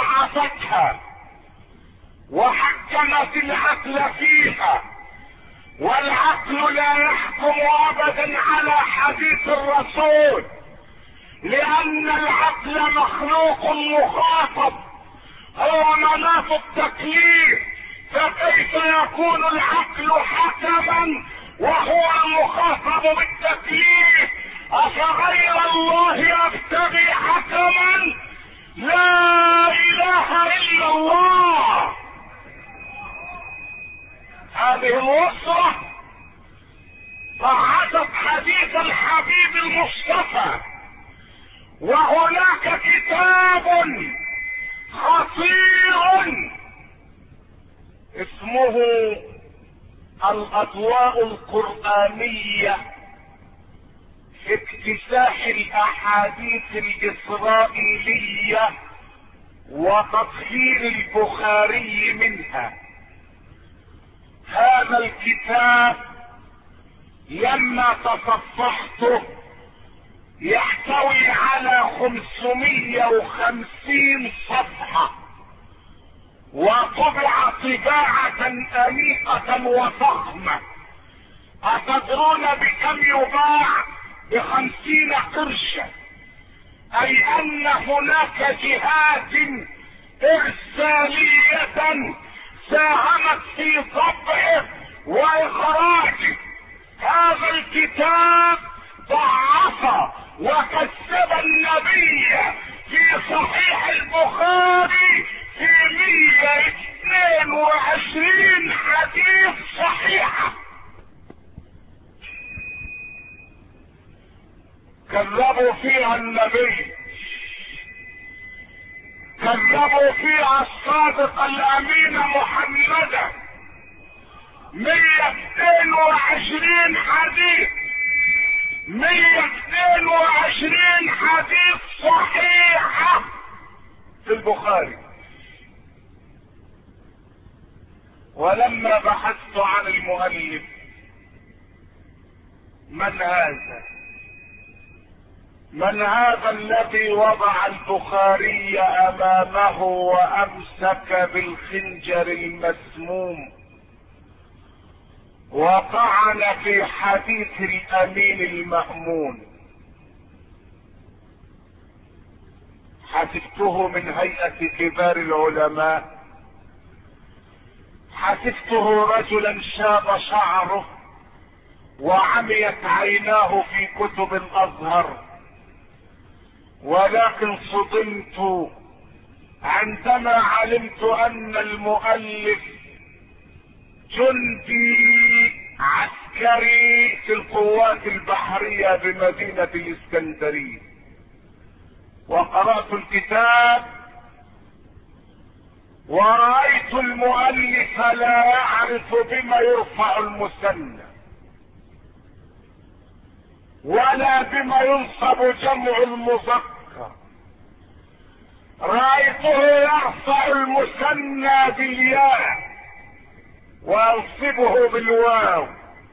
Speaker 1: وضعفتها وحكمت العقل فيها والعقل لا يحكم ابدا على حديث الرسول، لان العقل مخلوق مخاطب، هو مناط التكليف، فكيف يكون العقل حكما وهو المخاطب بالتكليف؟ افغير الله ابتغي حكما؟ لا اله الا الله. هذه الوصرة ضعفت حديث الحبيب المصطفى. وهناك كتاب خطير اسمه الاضواء القرآنية في اكتساح الاحاديث الاسرائيلية وتطهير البخاري منها. هذا الكتاب لما تصفحته يحتوي على خمسمائة وخمسين صفحة، وطبع طباعة أنيقة وفخمة. أتدرون بكم يباع؟ بخمسين قرشا. أي أن هناك جهات إرسالية ساهمت في طبعه وإخراجه. هذا الكتاب ضعف وكذب النبي في صحيح البخاري في مئة واثنين وعشرين حديث صحيحة. كذبوا فيها النبي، كذبوا فيها الصادق الامين محمدا. مئة واثنين وعشرين حديث، مئة واثنين وعشرين حديث صحيحة في البخاري. ولما بحثت عن المؤلف من هذا، من هذا الذي وضع البخاري امامه وامسك بالخنجر المسموم وطعن في حديث الامين المأمون؟ حسبته من هيئة كبار العلماء، حسبته رجلا شاب شعره وعميت عيناه في كتب الازهر، ولكن صدمت عندما علمت ان المؤلف جندي عسكري في القوات البحرية بمدينة الاسكندرية. وقرأت الكتاب ورأيت المؤلف لا يعرف بما يرفع المثنى ولا بما ينصب جمع المذكر. رأيته يرفع المثنى بالياء وينصبه بالواو.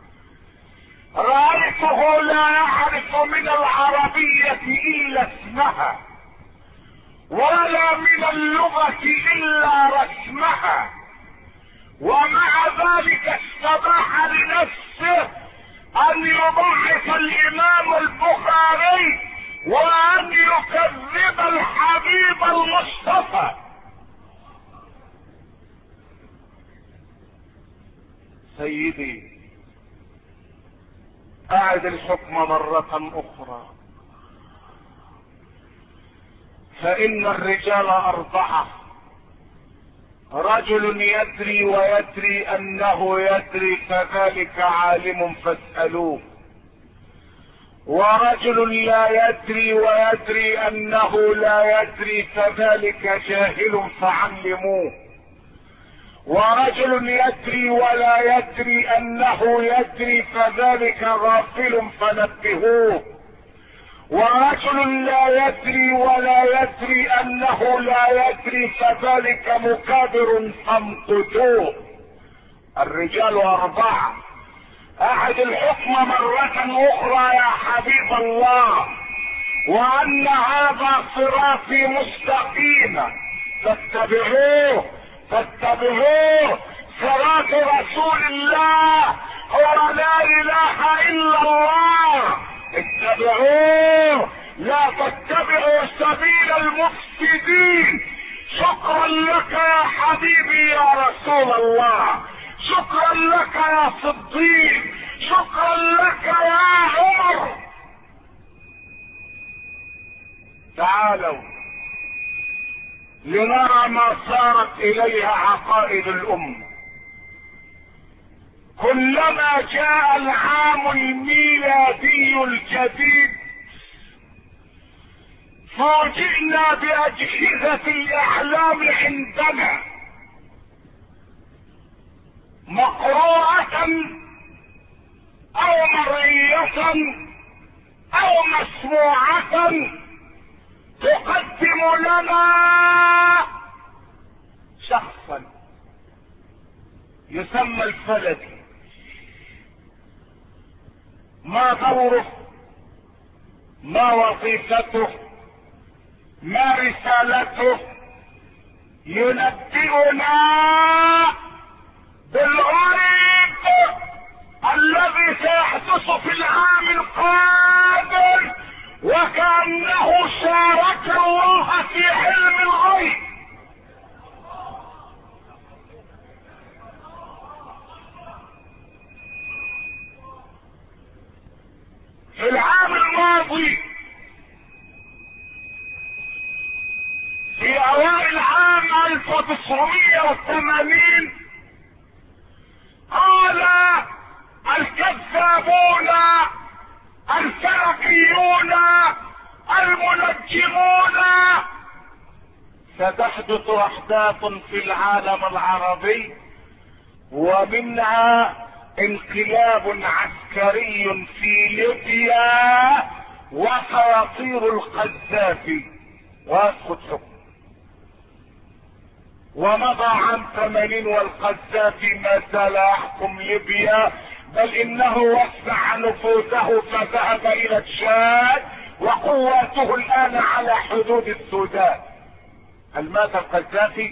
Speaker 1: رأيته لا يعرف من العربية إلا اسمها ولا من اللغة إلا رسمها، ومع ذلك استباح لنفسه أن يضعف الإمام البخاري وأن يكذب الحبيب المصطفى. سيدي، أعد الحكم مرة أخرى، فإن الرجال أربعة: رجل يدري ويدري أنه يدري فذلك عالم فاسألوه، ورجل لا يدري ويدري أنه لا يدري فذلك جاهل فعلموه، ورجل يدري ولا يدري أنه يدري فذلك غافل فنبهوه، ورجل لا يدري ولا يدري أنه لا يدري فذلك مكابر فامقتوه. الرجال أربعة. أعد الحكم مرة أخرى يا حبيب الله، وأن هذا صراطي مستقيما فاتبعوه فاتبعوه. صراط رسول الله هو لا اله الا الله، اتبعوه لا تتبعوا سبيل المفسدين. شكرا لك يا حبيبي يا رسول الله، شكرا لك يا صديق، شكرا لك يا عمر. تعالوا لنرى ما صارت اليها عقائد الامه. كلما جاء العام الميلادي الجديد فوجئنا باجهزة الاحلام عندنا مقروءة او مرئية او مسموعة تقدم لنا شخصا يسمى الفلكي. ما دوره، ما وظيفته، ما رسالته، ينبئنا بالغيب الذي سيحدث في العام القادم، وكأنه شارك الله في علم الغيب. في العام الماضي في اوائل عام الف وتسعمائة وثمانين قال الكذابون الفلكيون المنجمون ستحدث احداث في العالم العربي، ومنها انقلاب عسكري في ليبيا وسيطير القذافي ويسقط حكمه. ومضى عام ثمانين والقذافي ما زال يحكم ليبيا، بل انه وسع نفوذه فذهب الى تشاد وقواته الان على حدود السودان. هل مات القذافي؟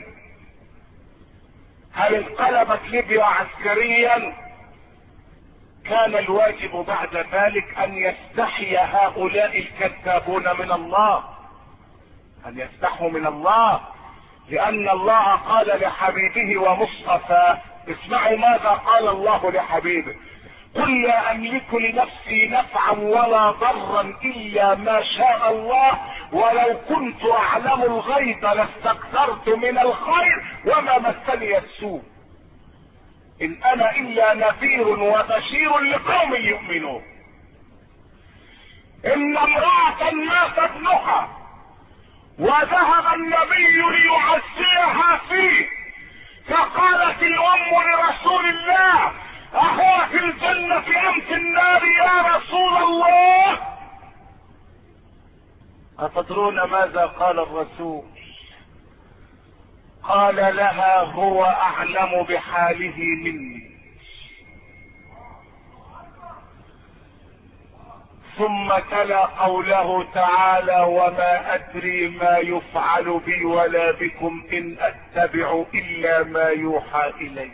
Speaker 1: هل انقلبت ليبيا عسكريا؟ كان الواجب بعد ذلك ان يستحي هؤلاء الكذابون من الله، ان يستحوا من الله، لان الله قال لحبيبه ومصطفى، اسمعوا ماذا قال الله لحبيبه: قل لا املك لنفسي نفعا ولا ضرا الا ما شاء الله، ولو كنت اعلم الغيب لاستكثرت من الخير وما مسني السوء، ان انا الا نذير وبشير لقوم يؤمنون. ان امرأة مات ابنها وذهب النبي ليعزيها فيه، فقالت الام لرسول الله: اهو في الجنة ام في النار يا رسول الله؟ أتدرون ماذا قال الرسول؟ قال لها: هو اعلم بحاله مني. ثم تلا قوله تعالى: وما ادري ما يفعل بي ولا بكم ان اتبع الا ما يوحى الي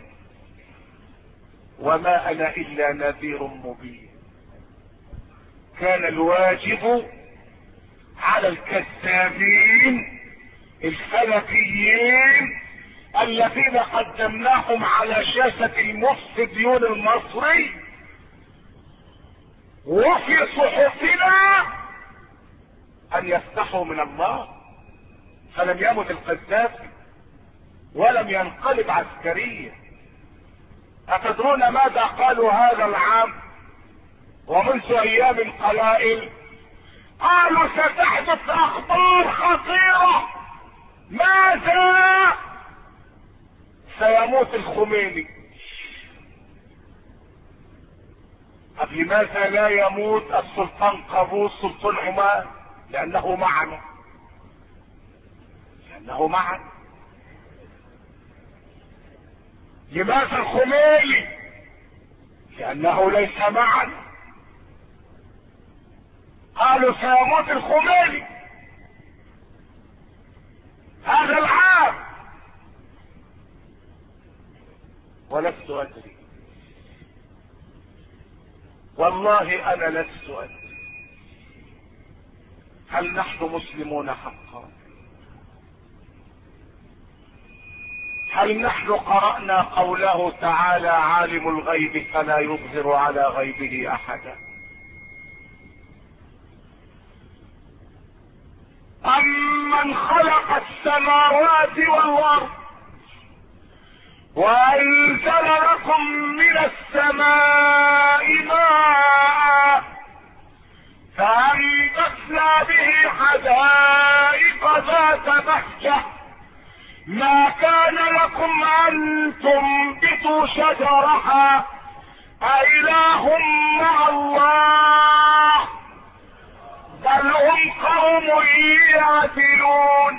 Speaker 1: وما انا الا نذير مبين. كان الواجب على الكذابين الفلكيين الذين قدمناهم على شاشة المفسديون المصري وفي صحفنا ان يفتحوا من الله. فلم يمت القذافي ولم ينقلب عسكريا. أتدرون ماذا قالوا هذا العام ومنذ ايام قلائل؟ قالوا ستحدث اخبار خطيرة. ماذا؟ سيموت الخميني. طب لماذا لا يموت السلطان قابوس سلطان عمان؟ لانه معنا، لانه معنا. لماذا الخميني؟ لانه ليس معنا. قالوا سيموت الخميني هذا العام، ولست ادري والله انا لست ادري. هل نحن مسلمون حقا؟ هل نحن قرأنا قوله تعالى عالم الغيب فلا يظهر على غيبه احدا؟ أمن خلق السماوات والأرض وأنزل لكم من السماء ماء فأنبتنا به حدائق ذات بهجة ما كان لكم أن تنبتوا شجرها أإله مع الله بل هم قوم يعدلون.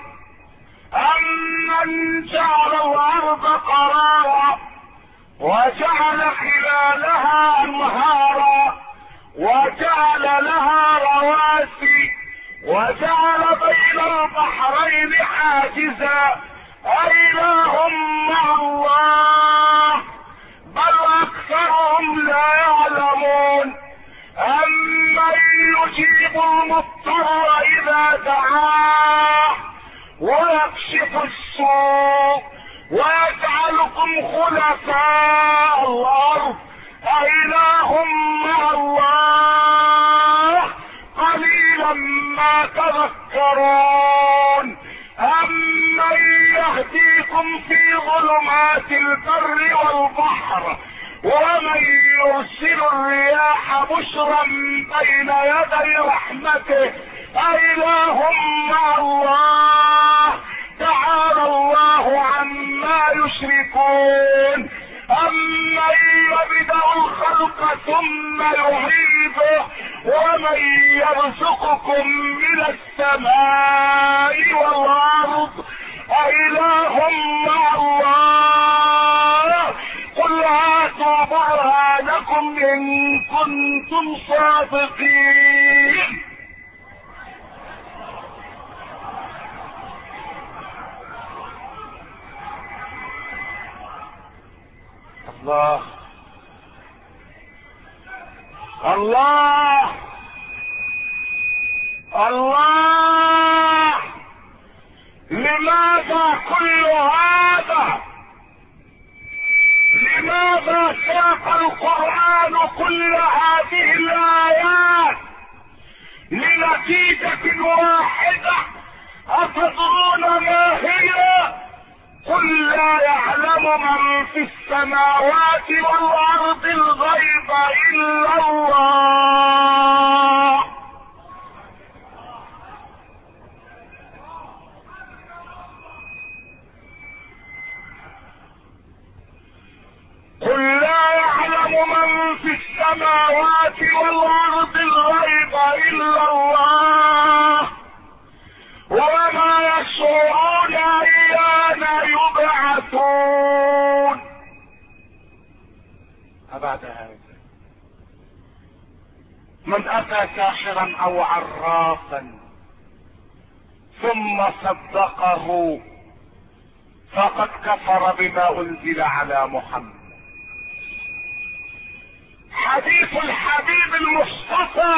Speaker 1: أمن جعل الأرض قرارا وجعل خلالها أنهارا وجعل لها رواسي وجعل بين البحرين حاجزا أإله مع الله بل أكثرهم لا يعلمون. أمن يجيب المضطر إذا دعاه ويكشف السوء ويجعلكم خلفاء الأرض أإله مع الله قليلا ما تذكرون. أمن يهديكم في ظلمات البر والبحر ومن يرسل الرياح بشرا بين يدي رحمته أإله مع الله تعالى الله عما يشركون. أمن يبدأ الخلق ثم يعيده ومن يرزقكم من السماء والأرض أإله مع الله قل هاتوا برهانكم إن كنتم صادقين. الله الله الله لماذا كل هذا؟ لماذا ساق القرآن كل هذه الآيات لنتيجة واحدة؟ أتدرون ما هي؟ قل لا يعلم من في السماوات والأرض الغيب إلا الله. قل لا يعلم من في السماوات والأرض الغيب إلا الله وما يشعرون أيان يبعثون. أبعد هذا من أتى ساحرا أو عرافا ثم صدقه فقد كفر بما أنزل على محمد. حديث الحبيب المصطفى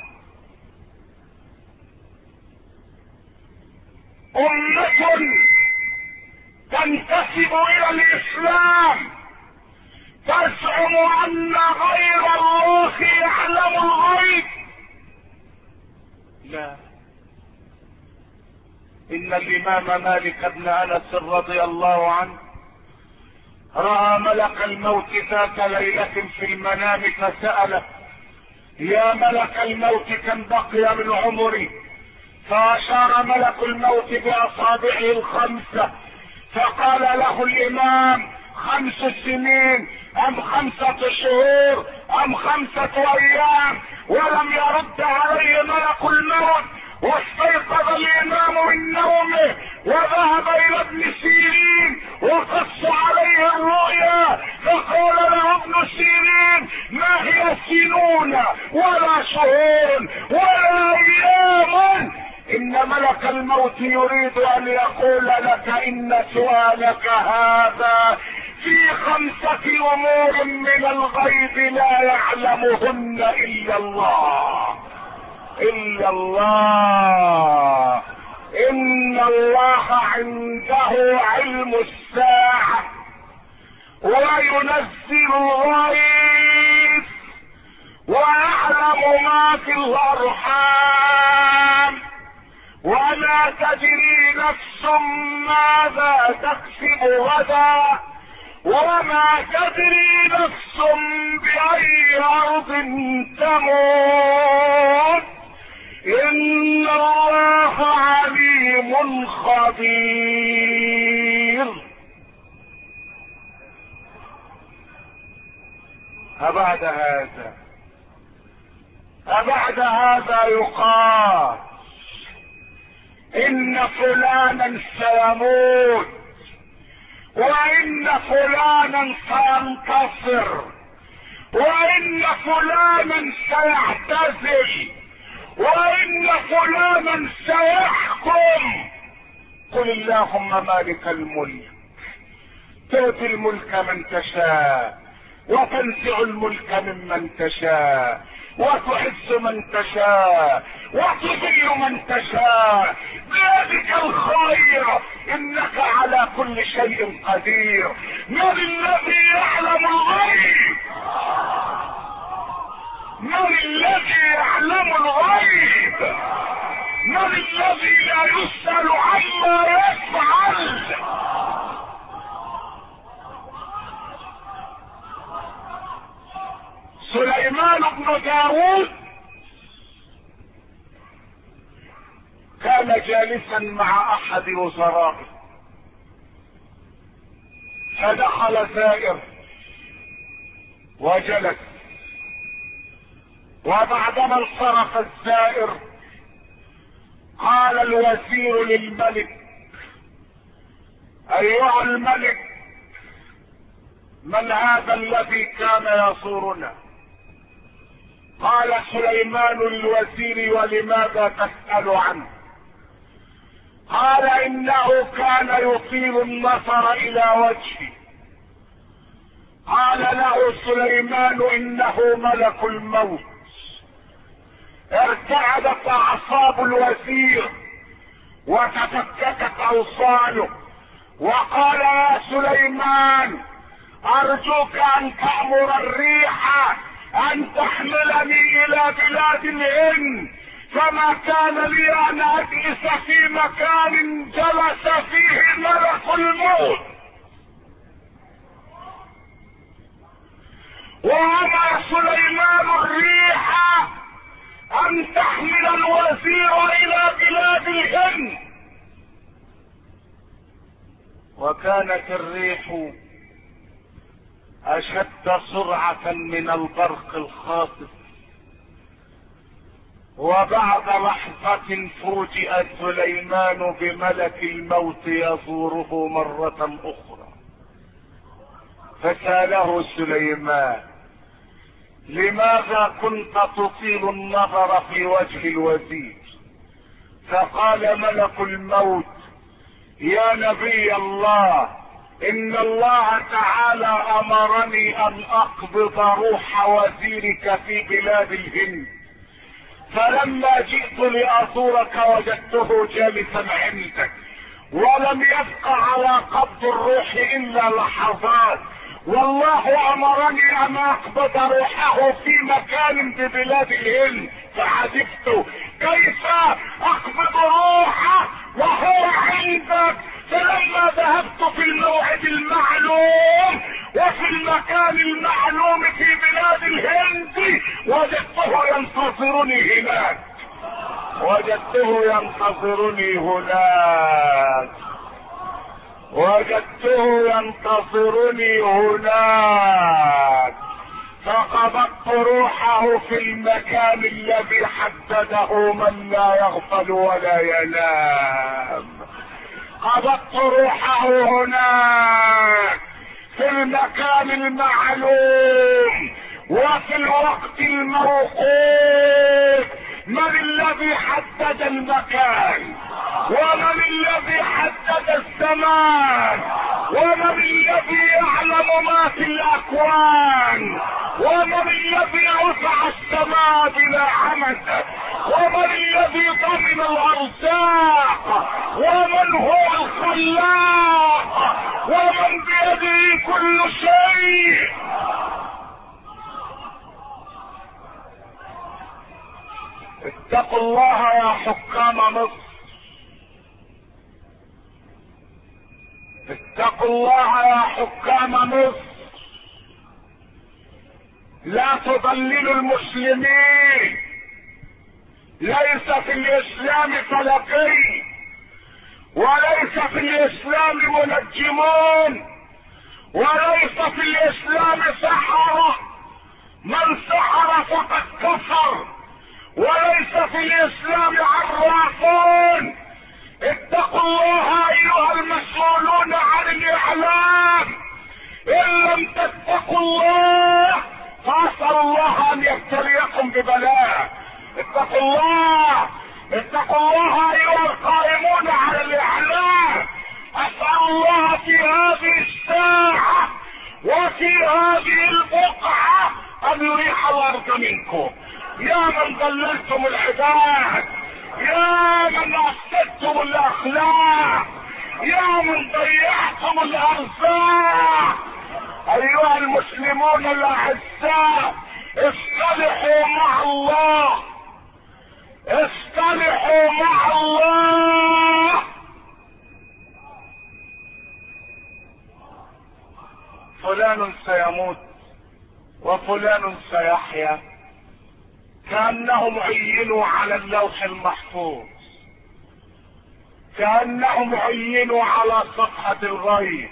Speaker 1: أمة تنتسب إلى الإسلام تزعم أن غير الله يعلم الغيب. لا، إن الإمام مالك بن أنس رضي الله عنه رأى ملك الموت ذات ليلة في المنام فسأله: يا ملك الموت كم بقي من عمري؟ فأشار ملك الموت بأصابعه الخمسة فقال له الإمام: خمس سنين أم خمسة شهور أم خمسة أيام؟ ولم يرد عليه ملك الموت. واستيقظ الإمام من نومه وذهب إلى ابن سيرين وقص عليه الرؤيا فقال له ابن سيرين: ما هي سنون ولا شهور ولا أيام؟ إن ملك الموت يريد أن يقول لك إن سؤالك هذا في خمسة امور من الغيب لا يعلمهن الا الله، الا الله. ان الله عنده علم الساعة وينزل الغيث ويعلم ما في الارحام وما تدري نفس ماذا تكسب غدا وما تدري نفس بأي أرض تموت. إن الله عليم خبير. أبعد هذا أبعد هذا يقال إن فلانا سيموت وإن فلانا سينتصر وإن فلانا سيعتزل وإن فلانا سيحكم. قل اللهم مالك الملك تؤتي الملك من تشاء وتنزع الملك ممن تشاء وتعز من تشاء وتذل من تشاء بيدك الخير انك على كل شيء قدير. من الذي يعلم الغيب؟ من الذي يعلم الغيب؟ من الذي لا يسأل عما يفعل؟ سليمان بن داود كان جالسا مع احد وزرائه فدخل زائر وجلس، وبعدما انصرف الزائر قال الوزير للملك: ايها الملك، من هذا الذي كان يزورنا؟ قال سليمان للوزير: ولماذا تسأل عنه؟ قال: انه كان يطيل النظر الى وجهي. قال له سليمان: انه ملك الموت. ارتعدت اعصاب الوزير وتفككت اوصاله وقال: يا سليمان، ارجوك ان تأمر الريح ان تحملني الى بلاد الهند، فما كان لي ان اجلس في مكان جلس فيه ملك الموت. وامر سليمان الريح ان تحمل الوزير الى بلاد الهند، وكانت الريح اشد سرعة من البرق الخاطف. وبعد لحظة فوجئ سليمان بملك الموت يزوره مرة اخرى، فسأله سليمان: لماذا كنت تطيل النظر في وجه الوزير؟ فقال ملك الموت: يا نبي الله، ان الله تعالى امرني ان اقبض روح وزيرك في بلاد الهند، فلما جئت لازورك وجدته جالسا عندك، ولم يبق على قبض الروح الا لحظات، والله امرني ان اقبض روحه في مكان ببلاد الهند، فعجبت كيف اقبض روحه وهو عندك. فلما ذهبت في الموعد المعلوم وفي المكان المعلوم في بلاد الهند وجدته ينتظرني هناك وجدته ينتظرني هناك وجدته ينتظرني هناك فقبضت روحه في المكان الذي حدده من لا يغفل ولا ينام. قبضت روحه هناك في المكان المعلوم وفي الوقت الموقوت. من الذي حدد المكان؟ ومن الذي حدد الزمان؟ ومن الذي يعلم ما في الاكوان؟ ومن الذي رفع السماء بلا عمد؟ ومن الذي ضمن الارزاق؟ ومن هو الخلاق؟ ومن بيده كل شيء؟ اتقوا الله يا حكام مصر، اتقوا الله يا حكام مصر، لا تضللوا المسلمين. ليس في الاسلام فلقي، وليس في الاسلام منجمون، وليس في الاسلام سحرة. من سحر فقد كفر، وليس في الاسلام عرافون. اتقوا الله ايها المسؤولون عن الاعلام، ان لم تتقوا الله فاسأل الله ان يبتليكم ببلاء. اتقوا الله، اتقوا الله ايها القائمون على الاعلام. اسأل الله في هذه الساعة وفي هذه البقعة ان يريح الارض منكم. يا من ضللتم العباد، يا من افسدتم الاخلاق، يا من ضيعتم الارزاق. ايها المسلمون الاعزاء، اصطلحوا مع الله، اصطلحوا مع الله. فلان سيموت وفلان سيحيا، كأنهم عينوا على اللوح المحفوظ، كأنهم عينوا على صفحة الغيب.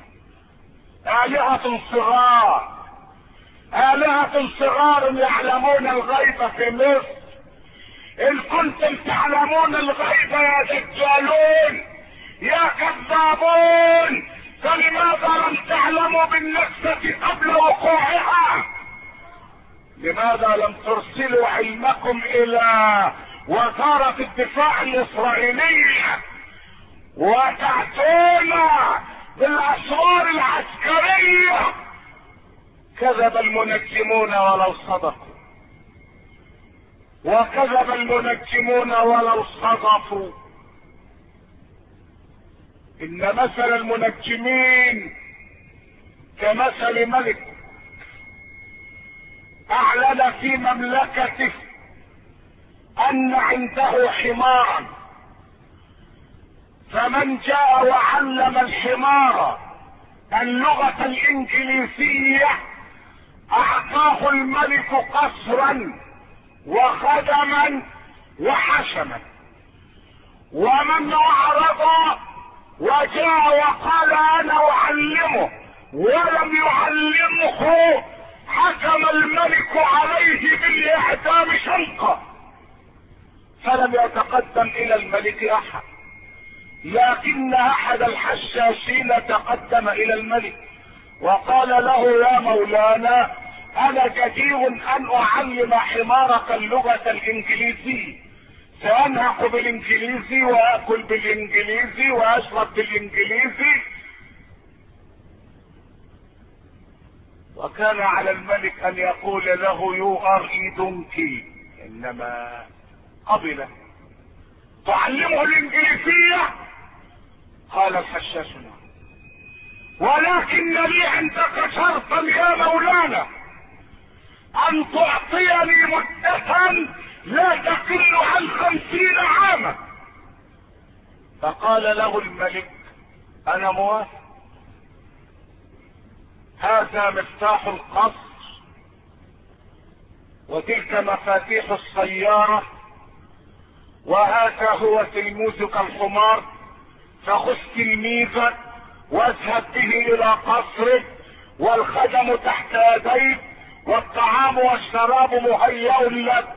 Speaker 1: آلهة صغار، آلهة صغار يعلمون الغيب في مصر. إن كنتم تعلمون الغيب يا دجالون يا كذابون، فلماذا لم تعلموا بالنكسة قبل وقوعها؟ لماذا لم ترسلوا علمكم الى وزارة الدفاع الاسرائيلية وتأتونا بالاسرار العسكرية؟ كذب المنجمون ولو صدقوا، وكذب المنجمون ولو صدقوا. ان مثل المنجمين كمثل ملك اعلن في مملكته ان عنده حمارا، فمن جاء وعلم الحمار اللغة الانجليزية اعطاه الملك قصرا وخدما وحشما. ومن اعرض وجاء وقال انا اعلمه ولم يعلمه حكم الملك عليه بالاعدام شنقا، فلم يتقدم الى الملك احد. لكن احد الحشاشين تقدم الى الملك وقال له يا مولانا انا جدير ان اعلم حمارك اللغة الانجليزية، سانهق بالانجليزي واكل بالانجليزي واشرب بالانجليزي. وكان على الملك ان يقول له يو ار اي دونكي، انما قبل. تعلمه الانجليزية؟ قال الحشاش نعم، ولكن لي عندك شرطا يا مولانا، ان تعطيني مدة لا تقل عن خمسين عاما. فقال له الملك انا موافق، هذا مفتاح القصر وتلك مفاتيح السيارة وهذا هو تلميذك الحمار، فخذ تلميذك واذهب به الى قصرك والخدم تحت يديك والطعام والشراب مهيأ لك.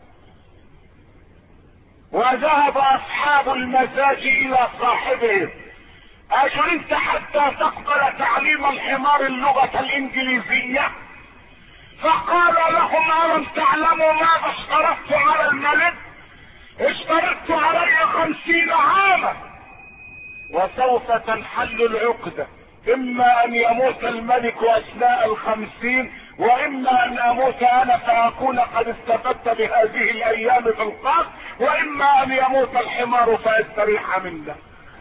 Speaker 1: وذهب اصحاب المزاج الى صاحبهم، اجرنت حتى تقبل تعليم الحمار اللغة الانجليزية؟ فقال لهم الم تعلموا ماذا اشترطت على الملك؟ اشترطت علي خمسين عاما وسوف تنحل العقدة. اما ان يموت الملك اثناء الخمسين، واما ان اموت انا فاكون قد استفدت بهذه الايام في القصر، واما ان يموت الحمار فيستريح منا.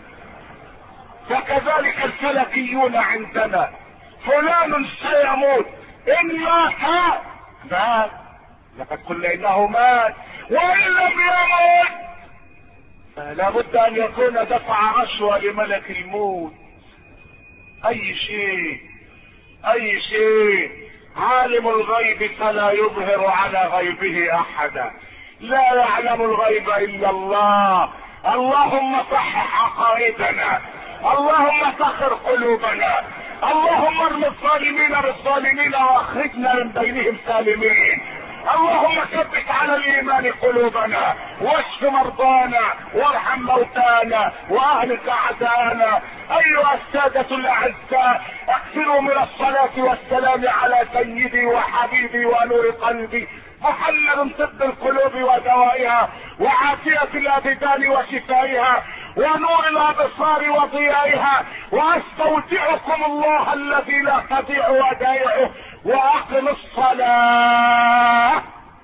Speaker 1: فكذلك الفلكيون عندنا، فلان سيموت ان مات مات، لقد قلنا انه مات، وان لم يموت فلا بد ان يكون دفع رشوة لملك الموت. اي شيء اي شيء. عالم الغيب فلا يظهر على غيبه احدا، لا يعلم الغيب الا الله. اللهم صحح عقائدنا، اللهم طهر قلوبنا، اللهم ارم الظالمين بالظالمين واخرجنا من بينهم سالمين. اللهم ثبت على الايمان قلوبنا، واشف مرضانا، وارحم موتانا، واهلك اعداءنا. ايها السادة الاعزاء، اكثروا من الصلاة والسلام على سيدي وحبيبي ونور قلبي محمد، طب القلوب ودوائها، وعافية الابدان وشفائها، ونور الابصار وضيائها. واستودعكم الله الذي لا تضيع ودائعه، واقم الصلاة.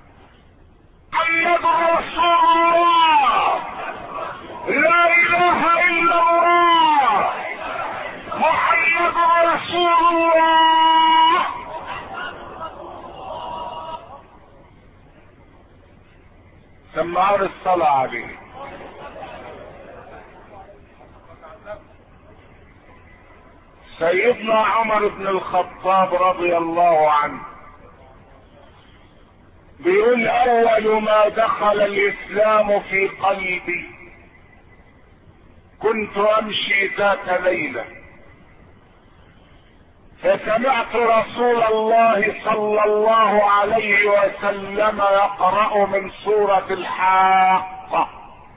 Speaker 1: محمد رسول الله، لا اله الا الله، محمد رسول الله. سمعوا الصلاة عليه. سيدنا عمر بن الخطاب رضي الله عنه بيقول: اول ما دخل الاسلام في قلبي كنت امشي ذات ليلة فسمعت رسول الله صلى الله عليه وسلم يقرأ من سورة الحاقة.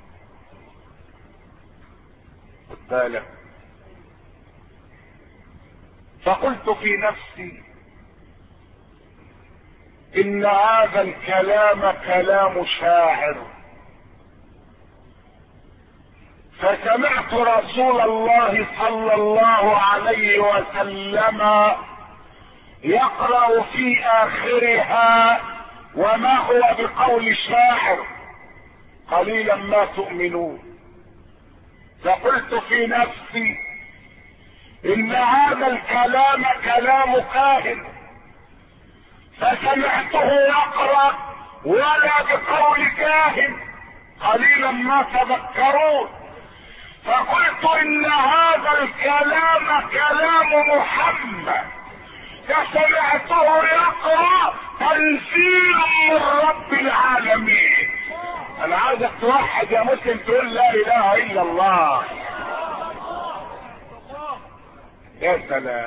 Speaker 1: خد بالك. فقلت في نفسي ان هذا الكلام كلام شاعر. فسمعت رسول الله صلى الله عليه وسلم يقرأ في اخرها: وما هو بقول شاعر قليلا ما تؤمنون. فقلت في نفسي ان هذا الكلام كلام كاهن. فسمعته يقرأ: ولا بقول كاهن قليلا ما تذكرون. فقلت ان هذا الكلام كلام محمد، فسمعته يقرأ: تنزيل من رب العالمين. انا عايزك توحد يا مسلم، تقول لا اله الا الله. يا سلام.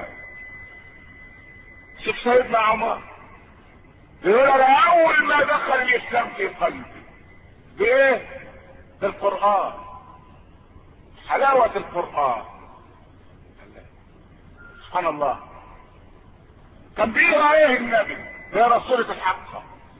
Speaker 1: شوف سيدنا عمر يقول: انا اول ما دخل الاسلام في قلبي بايه؟ بالقرآن، حلاوة القرآن. سبحان الله. كان بيقرا ايه النبي؟ بيقرا سورة الحاقة.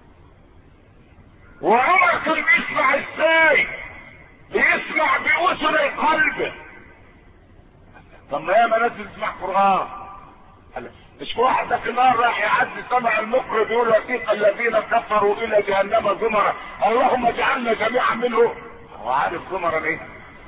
Speaker 1: وعمر كان بيسمع ازاي؟ بيسمع بأذن قلبه. طب ما هي ما ناس تسمع قرآن. مش واحد ده كمان راح يعدي سمع المقر بيقول: وثيق الذين كفروا الى جهنم زمرا اللهم اجعلنا جميعا منه. هو عارف زمرا ايه؟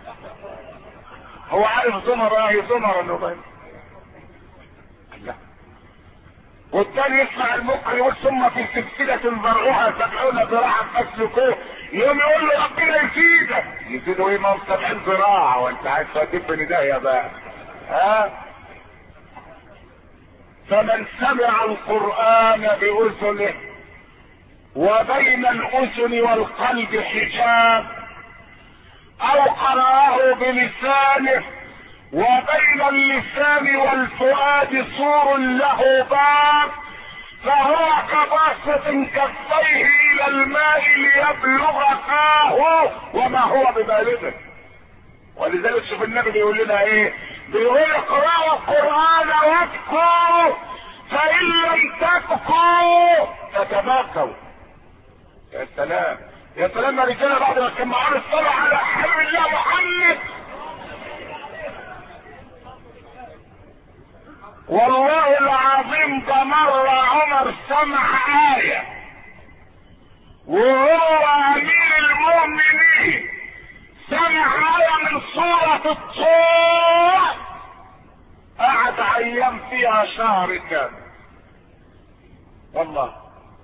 Speaker 1: هو عارف زمرا ايه؟ زمرا نبين. لا. والتاني يسمع المقر يقول: ثم في سلسلة ذرعها سبعون ذراعا فاسلكوه. يوم يقول له: ربنا يزيدك. يزيدوا ايه؟ ما هو سبعين ذراع، وانت عايز تجيب ندايه بقى. ها؟ فمن سمع القرآن بأذنه وبين الأذن والقلب حجاب، أو قرأه بلسانه وبين اللسان والفؤاد سور له باب، فهو كباسط كفيه إلى الماء ليبلغ فاه وما هو ببالغه. ولذلك شوف النبي بيقول لنا ايه؟ بيقول: اقرأوا القرآن وابكوا، فإن لم تبكوا فتباكوا. يا سلام يا سلام يا رجاله، بعد ما سمعوا الصلاة على حبيب الله محمد. والله العظيم ده مرة عمر سمع آية وهو امير المؤمنين، سمع آية من سورة الطور، قعد ايام فيها شهر كامل والله.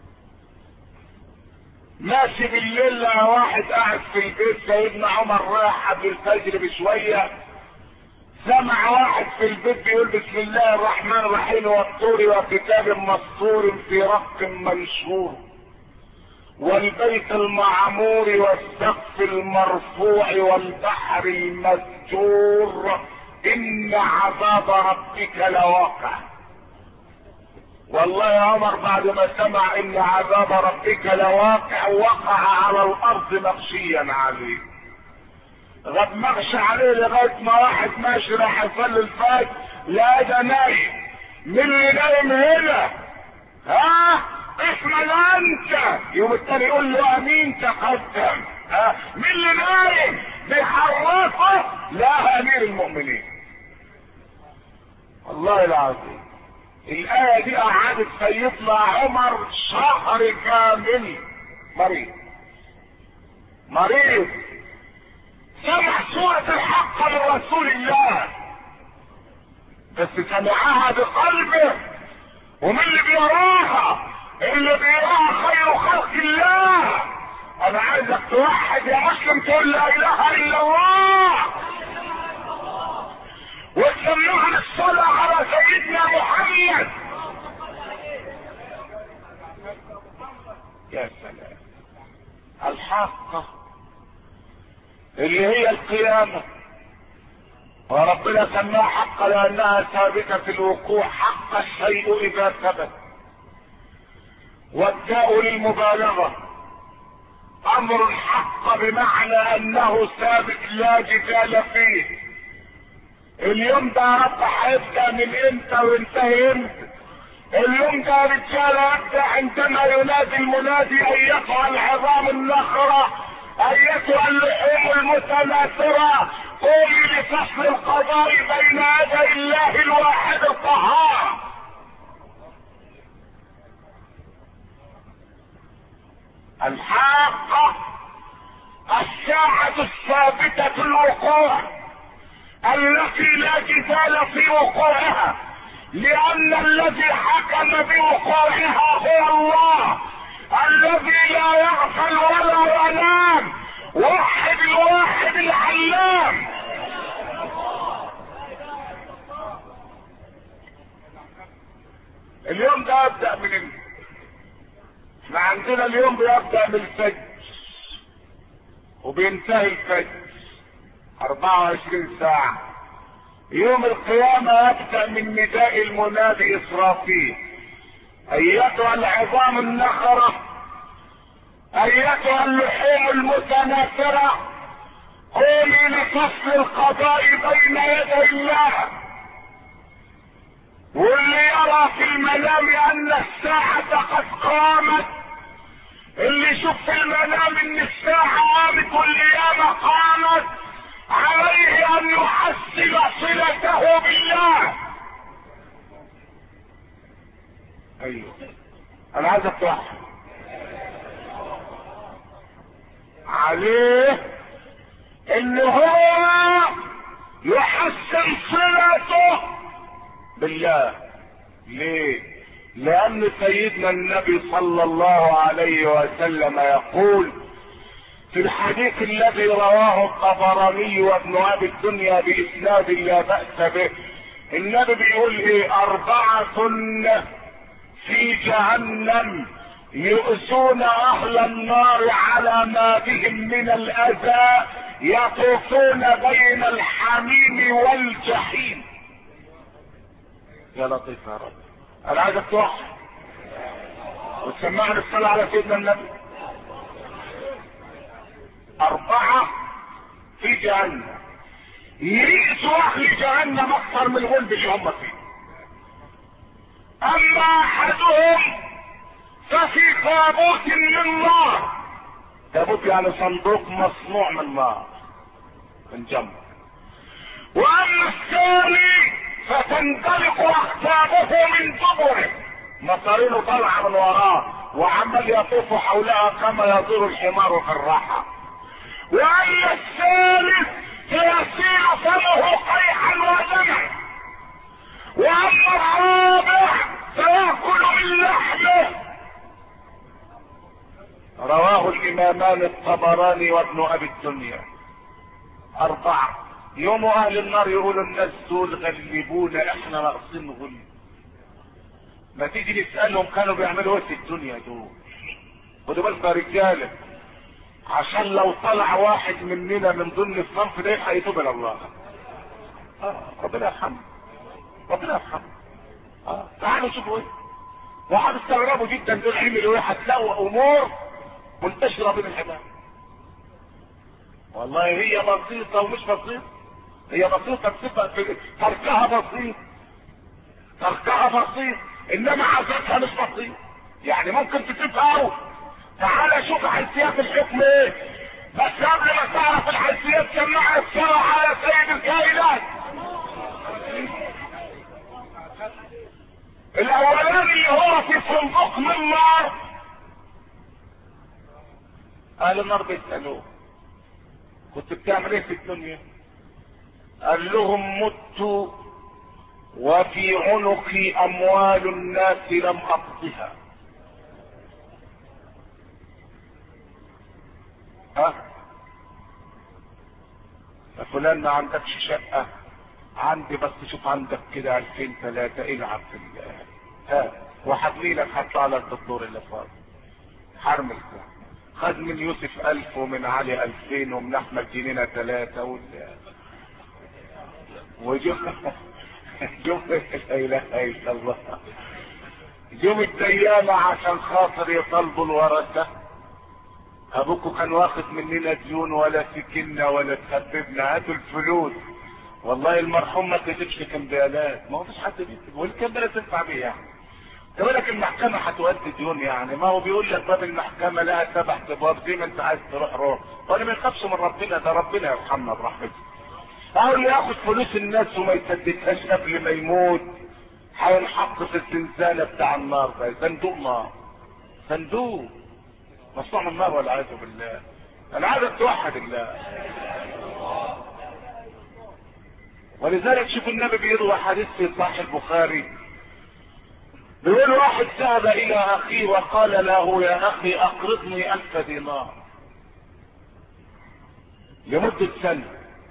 Speaker 1: ماشي بالليل لقى واحد قاعد في البيت، سيدنا عمر رايح قبل الفجر بشويه، سمع واحد في البيت بيقول بسم الله الرحمن الرحيم والطور وكتاب مسطور في رق منشور والبيت المعمور والسقف المرفوع والبحر المسجور ان عذاب ربك لواقع. والله يا عمر بعد ما سمع ان عذاب ربك لواقع وقع على الارض مغشيا عليه، غد مغشى عليه لغايه ما واحد ماشي راح يصلي الفجر لا ده نايم. مين اللي نايم هنا؟ ها اسم انت؟ يوم التاني يقول له امين تقدم. ها مين اللي نايم بيحركه؟ لا امير المؤمنين. والله العظيم الآية دي قعدت سيدنا عمر شهر كامل مريض مريض سمع سورة الحق من رسول الله، بس سمعها بقلبه. ومن اللي بيراها؟ اللي بيراها خير خلق الله. انا عايزك توحد يا مسلم، تقول لا اله الا الله وتسمعنا الصلاة على سيدنا محمد. يا سلام، الحق اللي هي القيامة، وربنا سماها حق لانها ثابتة الوقوع، حق الشيء اذا ثبت. والتاء للمبالغة، امر حق بمعنى انه ثابت لا جدال فيه. اليوم ده يا رب هيبدا من امتى وينتهي امتى؟ اليوم ده يا رجاله يبدا عندما ينادي المنادي ايتها العظام النخره، ايتها اللحوم المتناثره، قومي لفصل القضاء بين يدي الله الواحد القهار. الحاقه الساعه الثابته الوقوع التي لا جدال في وقوعها، لان الذي حكم بوقوعها هو الله الذي لا يغفل ولا ينام، وحد الواحد العلام. اليوم ده يبدأ من امتى؟ احنا عندنا اليوم بيبدأ من الفجر وبينتهي الفجر اربعة وعشرين ساعة. يوم القيامة يبدأ من نداء المنادي اسرافيل، ايتها العظام النخرة، ايتها اللحوم المتناثرة، قومي لفصل القضاء بين يدي الله. واللي يرى في المنام ان الساعة قد قامت، اللي يشوف في المنام ان الساعة قامت والقيامة قامت، عليه ان يحسن صلته بالله. ايوه انا عايز اتوحد عليه ان هو يحسن صلته بالله. ليه؟ لان سيدنا النبي صلى الله عليه وسلم يقول في الحديث الذي رواه الطبراني وابن ابي الدنيا باسناد لا باس به، النبي بيقول ايه؟ اربعة في جهنم يؤذون اهل النار على ما بهم من الاذى، يطوفون بين الحميم والجحيم. يا لطيف يا رب، انا عايزك توحد وتسمعني الصلاة على سيدنا النبي. اربعة في جهنم يئسوا اهل جهنم اكثر من الغلب اللي هم فيه. اما احدهم ففي تابوت من نار، تابوت يعني صندوق مصنوع من نار من جنب. واما الثاني فتندلق اقطابه من دبره، مصارينه طالعه من وراه وعمال يطوف حولها كما يدور الحمار في الراحه. واما الثالث فيصير فمه قيحا ودمع. واما الرابع فيأكل من لحمه. رواه الامامان الطبراني وابن ابي الدنيا. اربعة، يوم اهل النار يقولوا الناس دول غلبونا، احنا ناقصين غل. ما تيجي نسألهم كانوا بيعملوا ايه في الدنيا دول؟ خدوا بالكم يا رجاله، عشان لو طلع واحد مننا من ضمن الصنف ده هيتوب الى الله. اه ربنا يرحمه، ربنا يرحمه. اه تعالوا شوفوا ايه، وهتستغربوا جدا دول عملوا ايه. هتلاقوا امور منتشره بين الحمام. والله هي بسيطه ومش بسيطه، هي بسيطه بصفه تركها بسيط، تركها بسيط، انما عذابها مش بسيط. يعني ممكن تتفقوا. تعال شوف حيثيات الحكم ايه، بس قبل ما تعرف الحيثيات سمع الصراحه يا سيد الكائنات. الاولاني هو في صندوق من نار. اهل النار بيسالوه كنت بتعمل ايه في الدنيا؟ قال لهم مت وفي عنقي اموال الناس لم اقضها. ها يا فلان ما عندكش شقة؟ عندي، بس شوف عندك كده الفين ثلاثة العب في الله. ها وحبلي لك هطلع لك الدور اللي فاضي. حرمل خد من يوسف الف ومن علي الفين ومن احمد جنينة ثلاثة وال وجوم جوم لا اله الا الله. جوم الديانة عشان خاطر يطلبوا الورثة. ابوكوا كان واخد مننا ديون ولا سكننا ولا تخببنا، هاتوا الفلوس. والله المرحوم ما كتبش كمبيالات، ما هو فيش حد بيكتب، والكمبيالة تنفع بيه يعني. انت بالك المحكمة هتودي ديون يعني؟ ما هو بيقول لك باب المحكمة لها سبع ابواب، زي ما انت عايز تروح روح. وانا ما يخافش من ربنا، ده ربنا يرحمنا برحمته. اهو اللي ياخد فلوس الناس وما يسددهاش قبل ما يموت هينحط في الزنزانة بتاع النار ده، صندوق نار، صندوق مصنوع من النار والعياذ بالله. انا عايز توحد الله. ولذلك شوف النبي بيروي حديث في صحيح البخاري، بيقول واحد ذهب الى اخيه وقال له يا اخي اقرضني الف دينار لمدة سنة،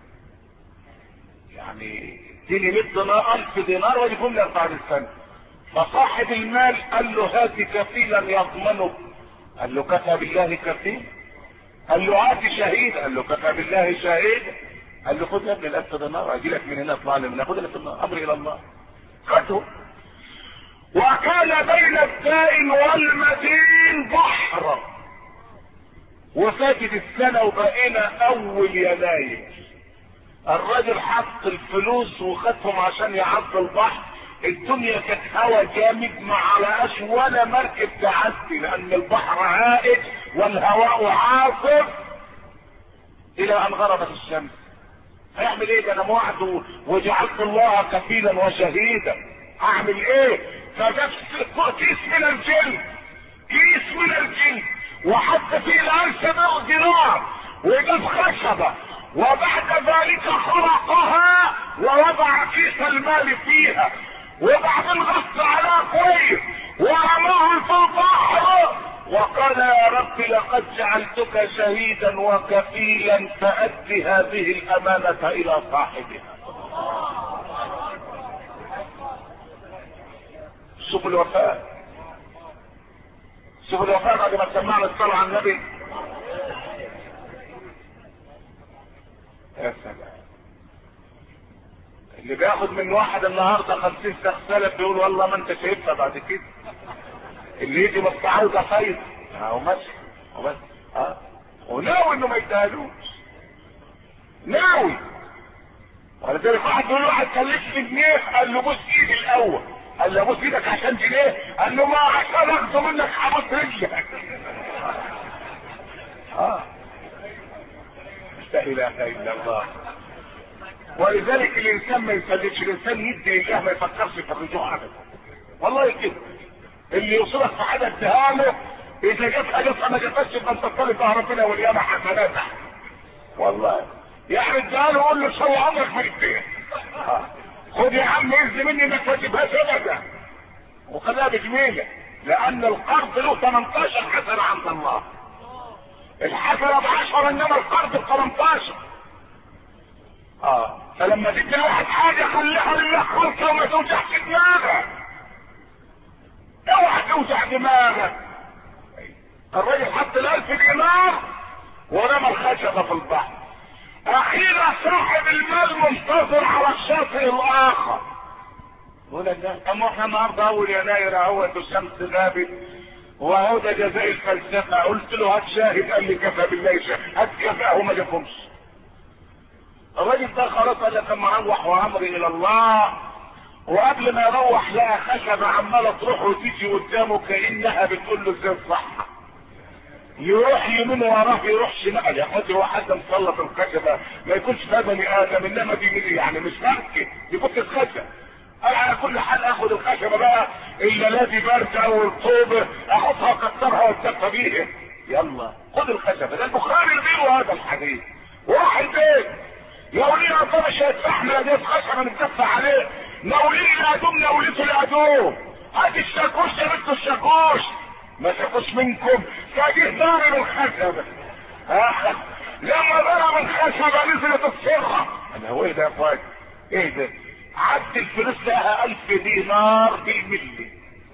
Speaker 1: يعني اديني مية دينار الف دينار واجيبهم لك بعد السنة. فصاحب المال قال له هات كفيلا يضمنك. قال له كفى بالله كفيل. قال له هات شهيد. قال له كفى بالله شهيد. قال له خد يا ابني الالف دينار اجي لك من هنا اطلع لي من هنا، خد الالف دينار، امري الى الله. خده. وكان بين الدائن والمدين بحر، وفاتت السنة وبقينا اول يناير. الراجل حط الفلوس وخدهم عشان يعدي البحر. الدنيا كانت هوا جامد، ما علقاش ولا مركب تعدي لان البحر هائج والهواء عاصف الى ان غربت الشمس. هيعمل ايه؟ ده انا موعد وجعلت الله كفيلا وشهيدا، هعمل ايه؟ فجاب كيس من الجلد، كيس من الجلد وحط فيه الالف دينار وجاب خشبه، وبعد ذلك خرقها ووضع كيس المال فيها، وبعدين غص على كويس ورماه في البحر وقال يا رب لقد جعلتك شهيدا وكفيلا فأد هذه الأمانة إلى صاحبها. شوف الوفاء، شوف الوفاء بعد ما سمعنا الصلاة على النبي. يا سلام، اللي بياخد من واحد النهارده خمسين سنة بيقول والله ما انت شايفها بعد كده. اللي يجي بس عاوزه خير اهو ماشي وبس. اه وناوي انه ما يتهالوش، ناوي. ولذلك واحد يقول له واحد كلفني جنيه، قال له بوس ايدي الاول. قال له بوس ايدك عشان جنيه؟ قال له ما عشان اخده منك هبوس رجلك. اه لا اله الا الله. ولذلك الانسان ما يسلكش، الانسان يدي لله ما يفكرش في الرجوع ابدا. والله كده اللي يوصلك في حاجه اديها له، اذا جت اجت ما جاتش يبقى انت طالب ربنا والقيامه حسنات. والله يعني اديها له قول له شو عمرك ما جبتها. خد يا عم اذن مني انك ما تجيبهاش ابدا، وخليها بجميله، لان القرض له تمنتاشر حسنه عند الله. الحسنه بعشرة انما القرض ب تمنتاشر. اه فلما تدي الواحد حاجه خليها لله خالصه وما توجعش دماغك. اوعى توجع دماغك. الراجل حط الالف دينار ورمى الخشبه في البحر. اخيرا صاحب المال منتظر على الشاطئ الاخر. يقول لك طب احنا النهارده اول يناير اهوت والشمس غابت وهو ده جزاء الفلسفه. قلت له هات شاهد، قال لي كفى بالله شاهد. هات كفاه وما جابهمش. الراجل ده خلاص قال لك اما اروح وامري الى الله، وقبل ما يروح لقى خشبه عماله تروح وتيجي قدامه كانها بتقول له ازاي الصحه. يروح يمين وراه يروح شمال. يا اخواتي هو حد مسلط الخشبه ما يكونش ده بني ادم، انما دي يعني مش ممكن دي كنت الخشبه. انا على كل حال اخد الخشبه بقى الليلاتي بارده او الطوبه احطها اكسرها واتكفى بيها. يلا خد الخشبه. ده البخاري بيقول هذا الحديث وراح البيت. لو لينا طب مش هيتفحم دي خشبه نتكفى عليه. نوليه لادوم نوليته لادوم. هات الشاكوش يا بنت الشاكوش. ما شافوش منكم فجه ضارب الخشبه. اه لما ضرب الخشبه نزلت الصرخه. انا هو ايه ده يا اخوات؟ ايه ده؟ عد الفلوس لها الف دينار بالملي.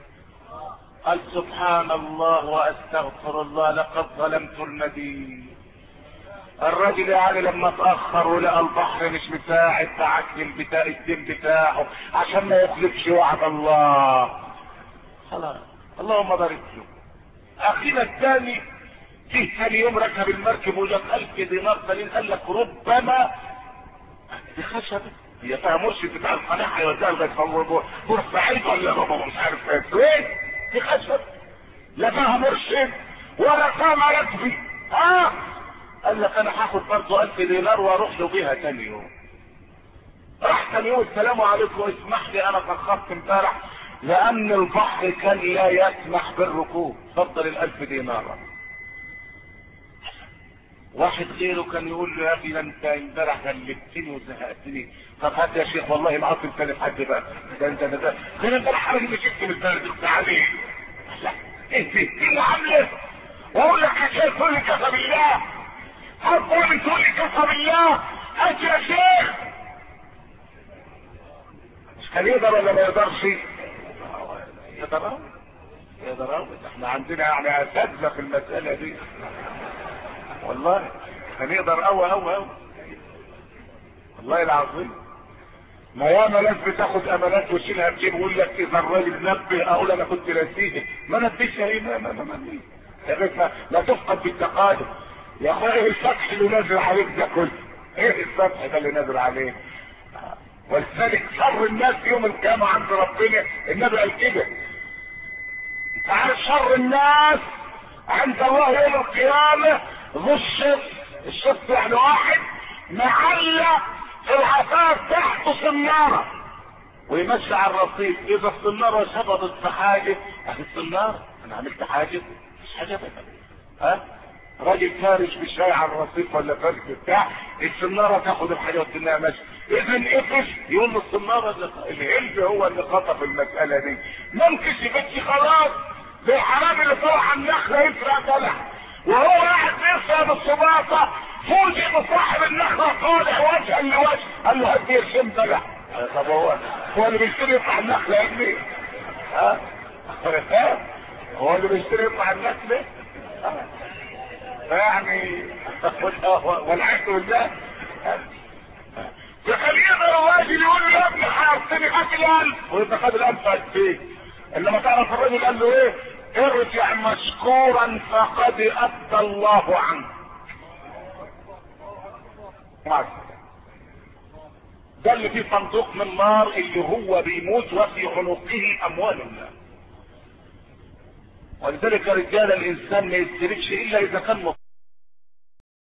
Speaker 1: قال سبحان الله واستغفر الله لقد ظلمت المدين. الراجل يعني لما اتاخر ولقى البحر مش مساعد بعت البتاع الدين بتاعه عشان ما يخلفش وعد الله. خلاص اللهم بارك له. اخينا الثاني جه ثاني يوم ركب المركب وجاب الف دينار ثانيين. قال لك ربما دي خشبه هي فيها مرشد بتاع القناة هيوديها لغايه بورسعيد ولا بابا مش عارف ايه. دي خشبه لا فيها مرشد ولا فيها ملكبي. اه قال لك انا هاخد برضه الف دينار واروح له بيها ثاني يوم. راح ثاني يوم السلام عليكم اسمح لي انا اتاخرت امبارح لان البحر كان لا يسمح بالركوب. اتفضل الالف دينار. واحد غيره كان يقول له يا اخي ده انت امبارح غلبتني وزهقتني. طب هات يا شيخ والله العظيم ثاني حد بقى. ده انت ده ده ده امبارح حاجه شفت من البلد عليه. لا انت ايه اللي عامله؟ واقول لك يا شيخ تقول لي كفى بالله. هتقول تقول لي كفى بالله. هات يا شيخ. مش كان يقدر ولا ما يقدرش؟ يقدر يقدر. احنا عندنا يعني اساتذه في المساله دي والله. كان يقدر قوي قوي قوي والله العظيم. ما ياما ناس بتاخد امانات وتشيلها بجيب ويقول لك اذا الراجل نبه اقول انا كنت نسيه. ما نبهش ايه ما ما ما ما يا باشا لا تفقد بالتقادم. يا اخويا ايه الفتح اللي نازل عليك ده كله؟ ايه الفتح ده اللي نازل عليك؟ ولذلك شر الناس يوم القيامه عند ربنا النبي قال كده. انت عارف شر الناس عند الله يوم القيامه ذو الشف. الشف يعني واحد معلق في العفاف تحته صناره ويمشي على الرصيف. اذا الصناره شبطت في حاجه اهي الصناره انا عملت حاجه مش حاجه بقى. ها راجل فارش بالشاي على الرصيف ولا فارش بتاع الصناره تاخد الحاجه وتنها ماشي. اذا قفش يقول له الصناره الهلب هو اللي خطف المساله دي. ما انكشفتش خلاص. زي الحرامي اللي طلع على النخله يسرق بلح وهو قاعد بيسرق بالصباطه فوجئ بصاحب النخله طالع وجها لوجه. قال له هات قرشين بلح. طب هو هو اللي بيشتري يطلع النخله يا ابني؟ ها؟ هو اللي بيشتري يطلع النخله؟ يعني والعياذ بالله. فخليه الراجل يقول له يا ابني حارتني هات الالف ويبقى خد الالف قد ايه؟ انما تعرف الراجل قال له ايه؟ ارجع مشكورا فقد ادى الله عنك. ده اللي فيه صندوق من نار اللي هو بيموت وفي عنقه اموال الناس. ولذلك يا رجال الانسان ما يستريكش الا اذا كان